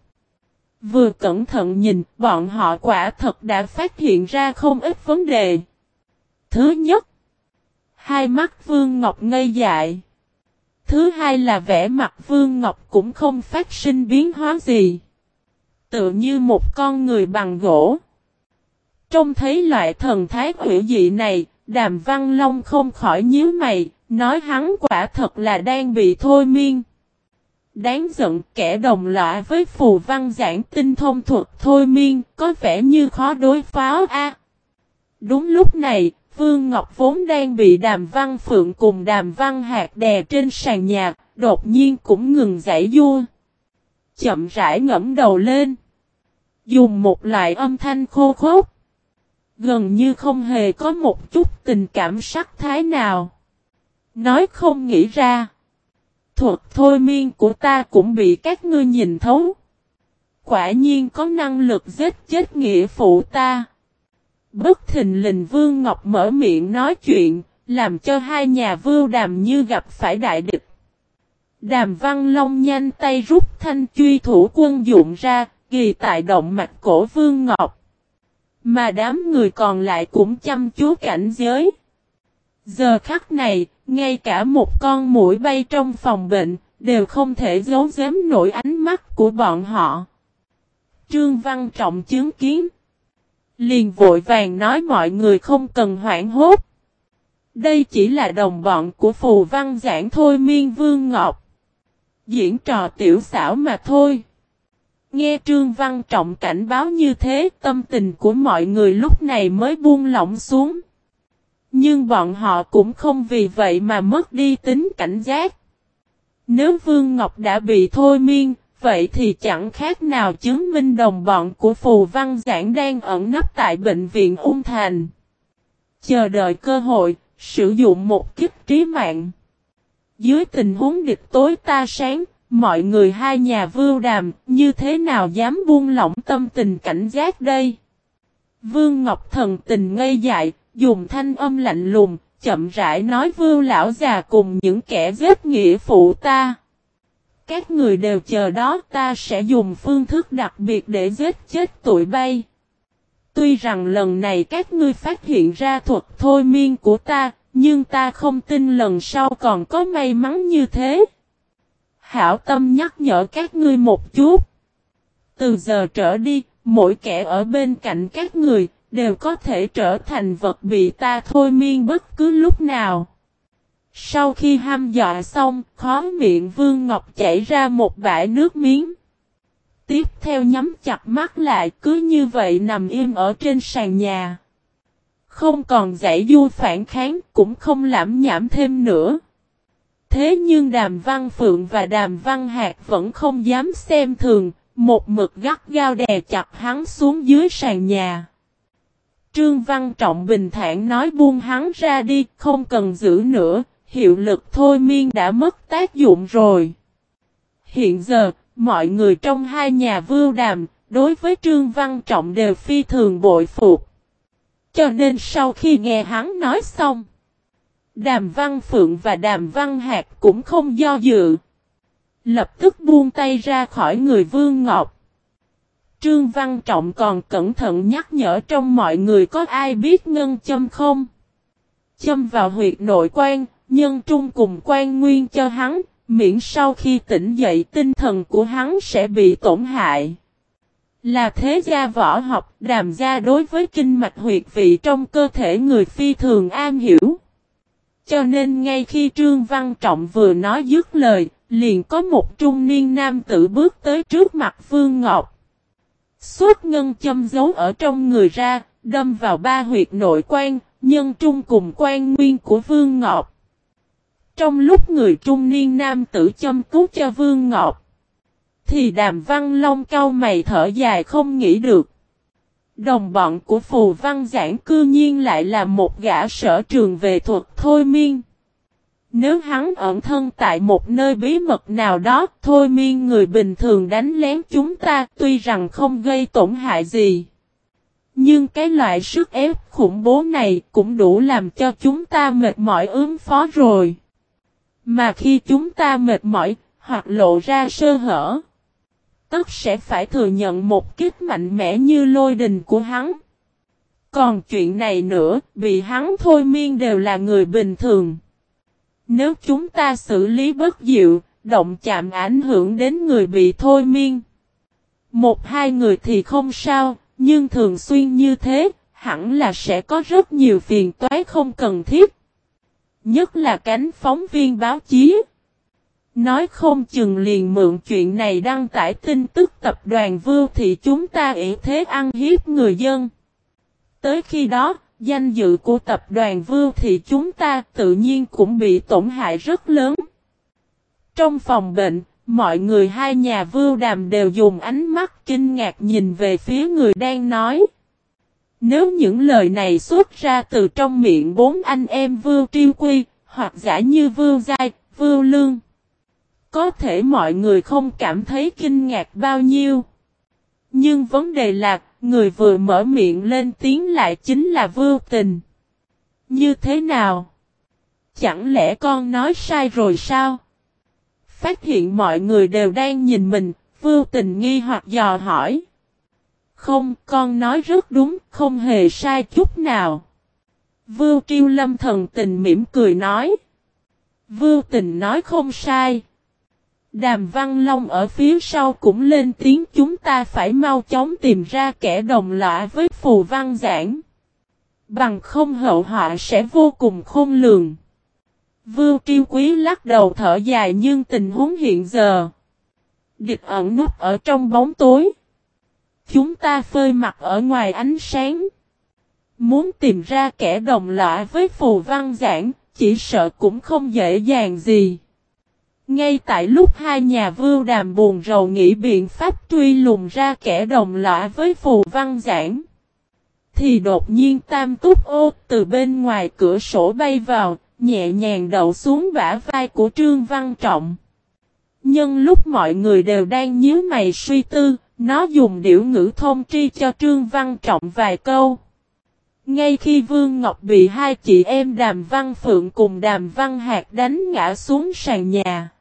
Vừa cẩn thận nhìn, bọn họ quả thật đã phát hiện ra không ít vấn đề. Thứ nhất, hai mắt Vương Ngọc ngây dại. Thứ hai là vẻ mặt Vương Ngọc cũng không phát sinh biến hóa gì, tựa như một con người bằng gỗ. Trông thấy loại thần thái hủy dị này, Đàm Văn Long không khỏi nhíu mày, nói hắn quả thật là đang bị thôi miên. Đáng giận, kẻ đồng lõa với Phù Văn Giảng tinh thông thuật thôi miên, có vẻ như khó đối phó a. À, đúng lúc này, Vương Ngọc vốn đang bị Đàm Văn Phượng cùng Đàm Văn Hạc đè trên sàn nhà, đột nhiên cũng ngừng giãy giụa. Chậm rãi ngẩng đầu lên, dùng một loại âm thanh khô khốc, gần như không hề có một chút tình cảm sắc thái nào, nói: không nghĩ ra, thuật thôi miên của ta cũng bị các ngươi nhìn thấu. Quả nhiên có năng lực giết chết nghĩa phụ ta. Bất thình lình Vương Ngọc mở miệng nói chuyện, làm cho hai nhà Vưu Đàm như gặp phải đại địch. Đàm Văn Long nhanh tay rút thanh truy thủ quân dụng ra, ghi tại động mạch cổ Vương Ngọc. Mà đám người còn lại cũng chăm chú cảnh giới. Giờ khắc này, ngay cả một con muỗi bay trong phòng bệnh, đều không thể giấu giếm nổi ánh mắt của bọn họ. Trương Văn Trọng chứng kiến. Liền vội vàng nói mọi người không cần hoảng hốt. Đây chỉ là đồng bọn của Phù Văn Giảng thôi miên Vương Ngọc. Diễn trò tiểu xảo mà thôi. Nghe Trương Văn Trọng cảnh báo như thế, tâm tình của mọi người lúc này mới buông lỏng xuống. Nhưng bọn họ cũng không vì vậy mà mất đi tính cảnh giác. Nếu Vương Ngọc đã bị thôi miên, vậy thì chẳng khác nào chứng minh đồng bọn của Phù Văn Giảng đang ẩn nấp tại bệnh viện Ung Thành. Chờ đợi cơ hội, sử dụng một kích trí mạng. Dưới tình huống địch tối ta sáng, mọi người hai nhà Vưu Đàm như thế nào dám buông lỏng tâm tình cảnh giác đây? Vương Ngọc thần tình ngây dại, dùng thanh âm lạnh lùng, chậm rãi nói Vưu lão già cùng những kẻ giết nghĩa phụ ta. Các người đều chờ đó, ta sẽ dùng phương thức đặc biệt để giết chết tụi bay. Tuy rằng lần này các ngươi phát hiện ra thuật thôi miên của ta, nhưng ta không tin lần sau còn có may mắn như thế. Hảo tâm nhắc nhở các ngươi một chút. Từ giờ trở đi, mỗi kẻ ở bên cạnh các người, đều có thể trở thành vật bị ta thôi miên bất cứ lúc nào. Sau khi hăm dọa xong, khóe miệng Vương Ngọc chảy ra một bãi nước miếng. Tiếp theo nhắm chặt mắt lại, cứ như vậy nằm im ở trên sàn nhà. Không còn giãy giụa phản kháng, cũng không lảm nhảm thêm nữa. Thế nhưng Đàm Văn Phượng và Đàm Văn Hạc vẫn không dám xem thường, một mực gắt gao đè chặt hắn xuống dưới sàn nhà. Trương Văn Trọng bình thản nói buông hắn ra đi, không cần giữ nữa, hiệu lực thôi miên đã mất tác dụng rồi. Hiện giờ, mọi người trong hai nhà Vưu Đàm, đối với Trương Văn Trọng đều phi thường bội phục. Cho nên sau khi nghe hắn nói xong, Đàm Văn Phượng và Đàm Văn Hạc cũng không do dự. Lập tức buông tay ra khỏi người Vương Ngọc. Trương Văn Trọng còn cẩn thận nhắc nhở trong mọi người có ai biết ngân châm không? Châm vào huyệt nội quan, nhân trung cùng quan nguyên cho hắn, miễn sau khi tỉnh dậy tinh thần của hắn sẽ bị tổn hại. Là thế gia võ học, Đàm gia đối với kinh mạch huyệt vị trong cơ thể người phi thường am hiểu. Cho nên ngay khi Trương Văn Trọng vừa nói dứt lời, liền có một trung niên nam tử bước tới trước mặt Vương Ngọc. Xuất ngân châm giấu ở trong người ra, đâm vào ba huyệt nội quan, nhân trung cùng quan nguyên của Vương Ngọc. Trong lúc người trung niên nam tử châm cứu cho Vương Ngọc, thì Đàm Văn Long cau mày thở dài không nghĩ được. Đồng bọn của Phù Văn Giảng cư nhiên lại là một gã sở trường về thuật thôi miên. Nếu hắn ẩn thân tại một nơi bí mật nào đó, thôi miên người bình thường đánh lén chúng ta tuy rằng không gây tổn hại gì. Nhưng cái loại sức ép khủng bố này cũng đủ làm cho chúng ta mệt mỏi ứng phó rồi. Mà khi chúng ta mệt mỏi, hoặc lộ ra sơ hở, tất sẽ phải thừa nhận một kích mạnh mẽ như lôi đình của hắn. Còn chuyện này nữa, bị hắn thôi miên đều là người bình thường. Nếu chúng ta xử lý bất diệu, động chạm ảnh hưởng đến người bị thôi miên. Một hai người thì không sao, nhưng thường xuyên như thế, hẳn là sẽ có rất nhiều phiền toái không cần thiết. Nhất là cánh phóng viên báo chí. Nói không chừng liền mượn chuyện này đăng tải tin tức tập đoàn Vưu thì chúng ta ỷ thế ăn hiếp người dân. Tới khi đó, danh dự của tập đoàn Vưu thì chúng ta tự nhiên cũng bị tổn hại rất lớn. Trong phòng bệnh, mọi người hai nhà Vưu Đàm đều dùng ánh mắt kinh ngạc nhìn về phía người đang nói. Nếu những lời này xuất ra từ trong miệng bốn anh em Vưu Triêu Quy, hoặc giả như Vưu Giai, Vưu Lương, có thể mọi người không cảm thấy kinh ngạc bao nhiêu. Nhưng vấn đề là, người vừa mở miệng lên tiếng lại chính là Vưu Tình. Như thế nào? Chẳng lẽ con nói sai rồi sao? Phát hiện mọi người đều đang nhìn mình, Vưu Tình nghi hoặc dò hỏi. Không, con nói rất đúng, không hề sai chút nào. Vưu Kiêu Lâm thần tình mỉm cười nói. Vưu Tình nói không sai. Đàm Văn Long ở phía sau cũng lên tiếng, chúng ta phải mau chóng tìm ra kẻ đồng lõa với Phù Văn Giảng. Bằng không hậu họa sẽ vô cùng khôn lường. Vưu Kiêu Quý lắc đầu thở dài, nhưng tình huống hiện giờ. Địch ẩn núp ở trong bóng tối. Chúng ta phơi mặt ở ngoài ánh sáng. Muốn tìm ra kẻ đồng lõa với Phù Văn Giảng, chỉ sợ cũng không dễ dàng gì. Ngay tại lúc hai nhà Vưu Đàm buồn rầu nghĩ biện pháp truy lùng ra kẻ đồng lõa với Phù Văn Giảng, thì đột nhiên Tam Túc Ô từ bên ngoài cửa sổ bay vào, nhẹ nhàng đậu xuống bả vai của Trương Văn Trọng. Nhưng lúc mọi người đều đang nhíu mày suy tư, nó dùng điểu ngữ thông tri cho Trương Văn Trọng vài câu. Ngay khi Vương Ngọc bị hai chị em Đàm Văn Phượng cùng Đàm Văn Hạc đánh ngã xuống sàn nhà,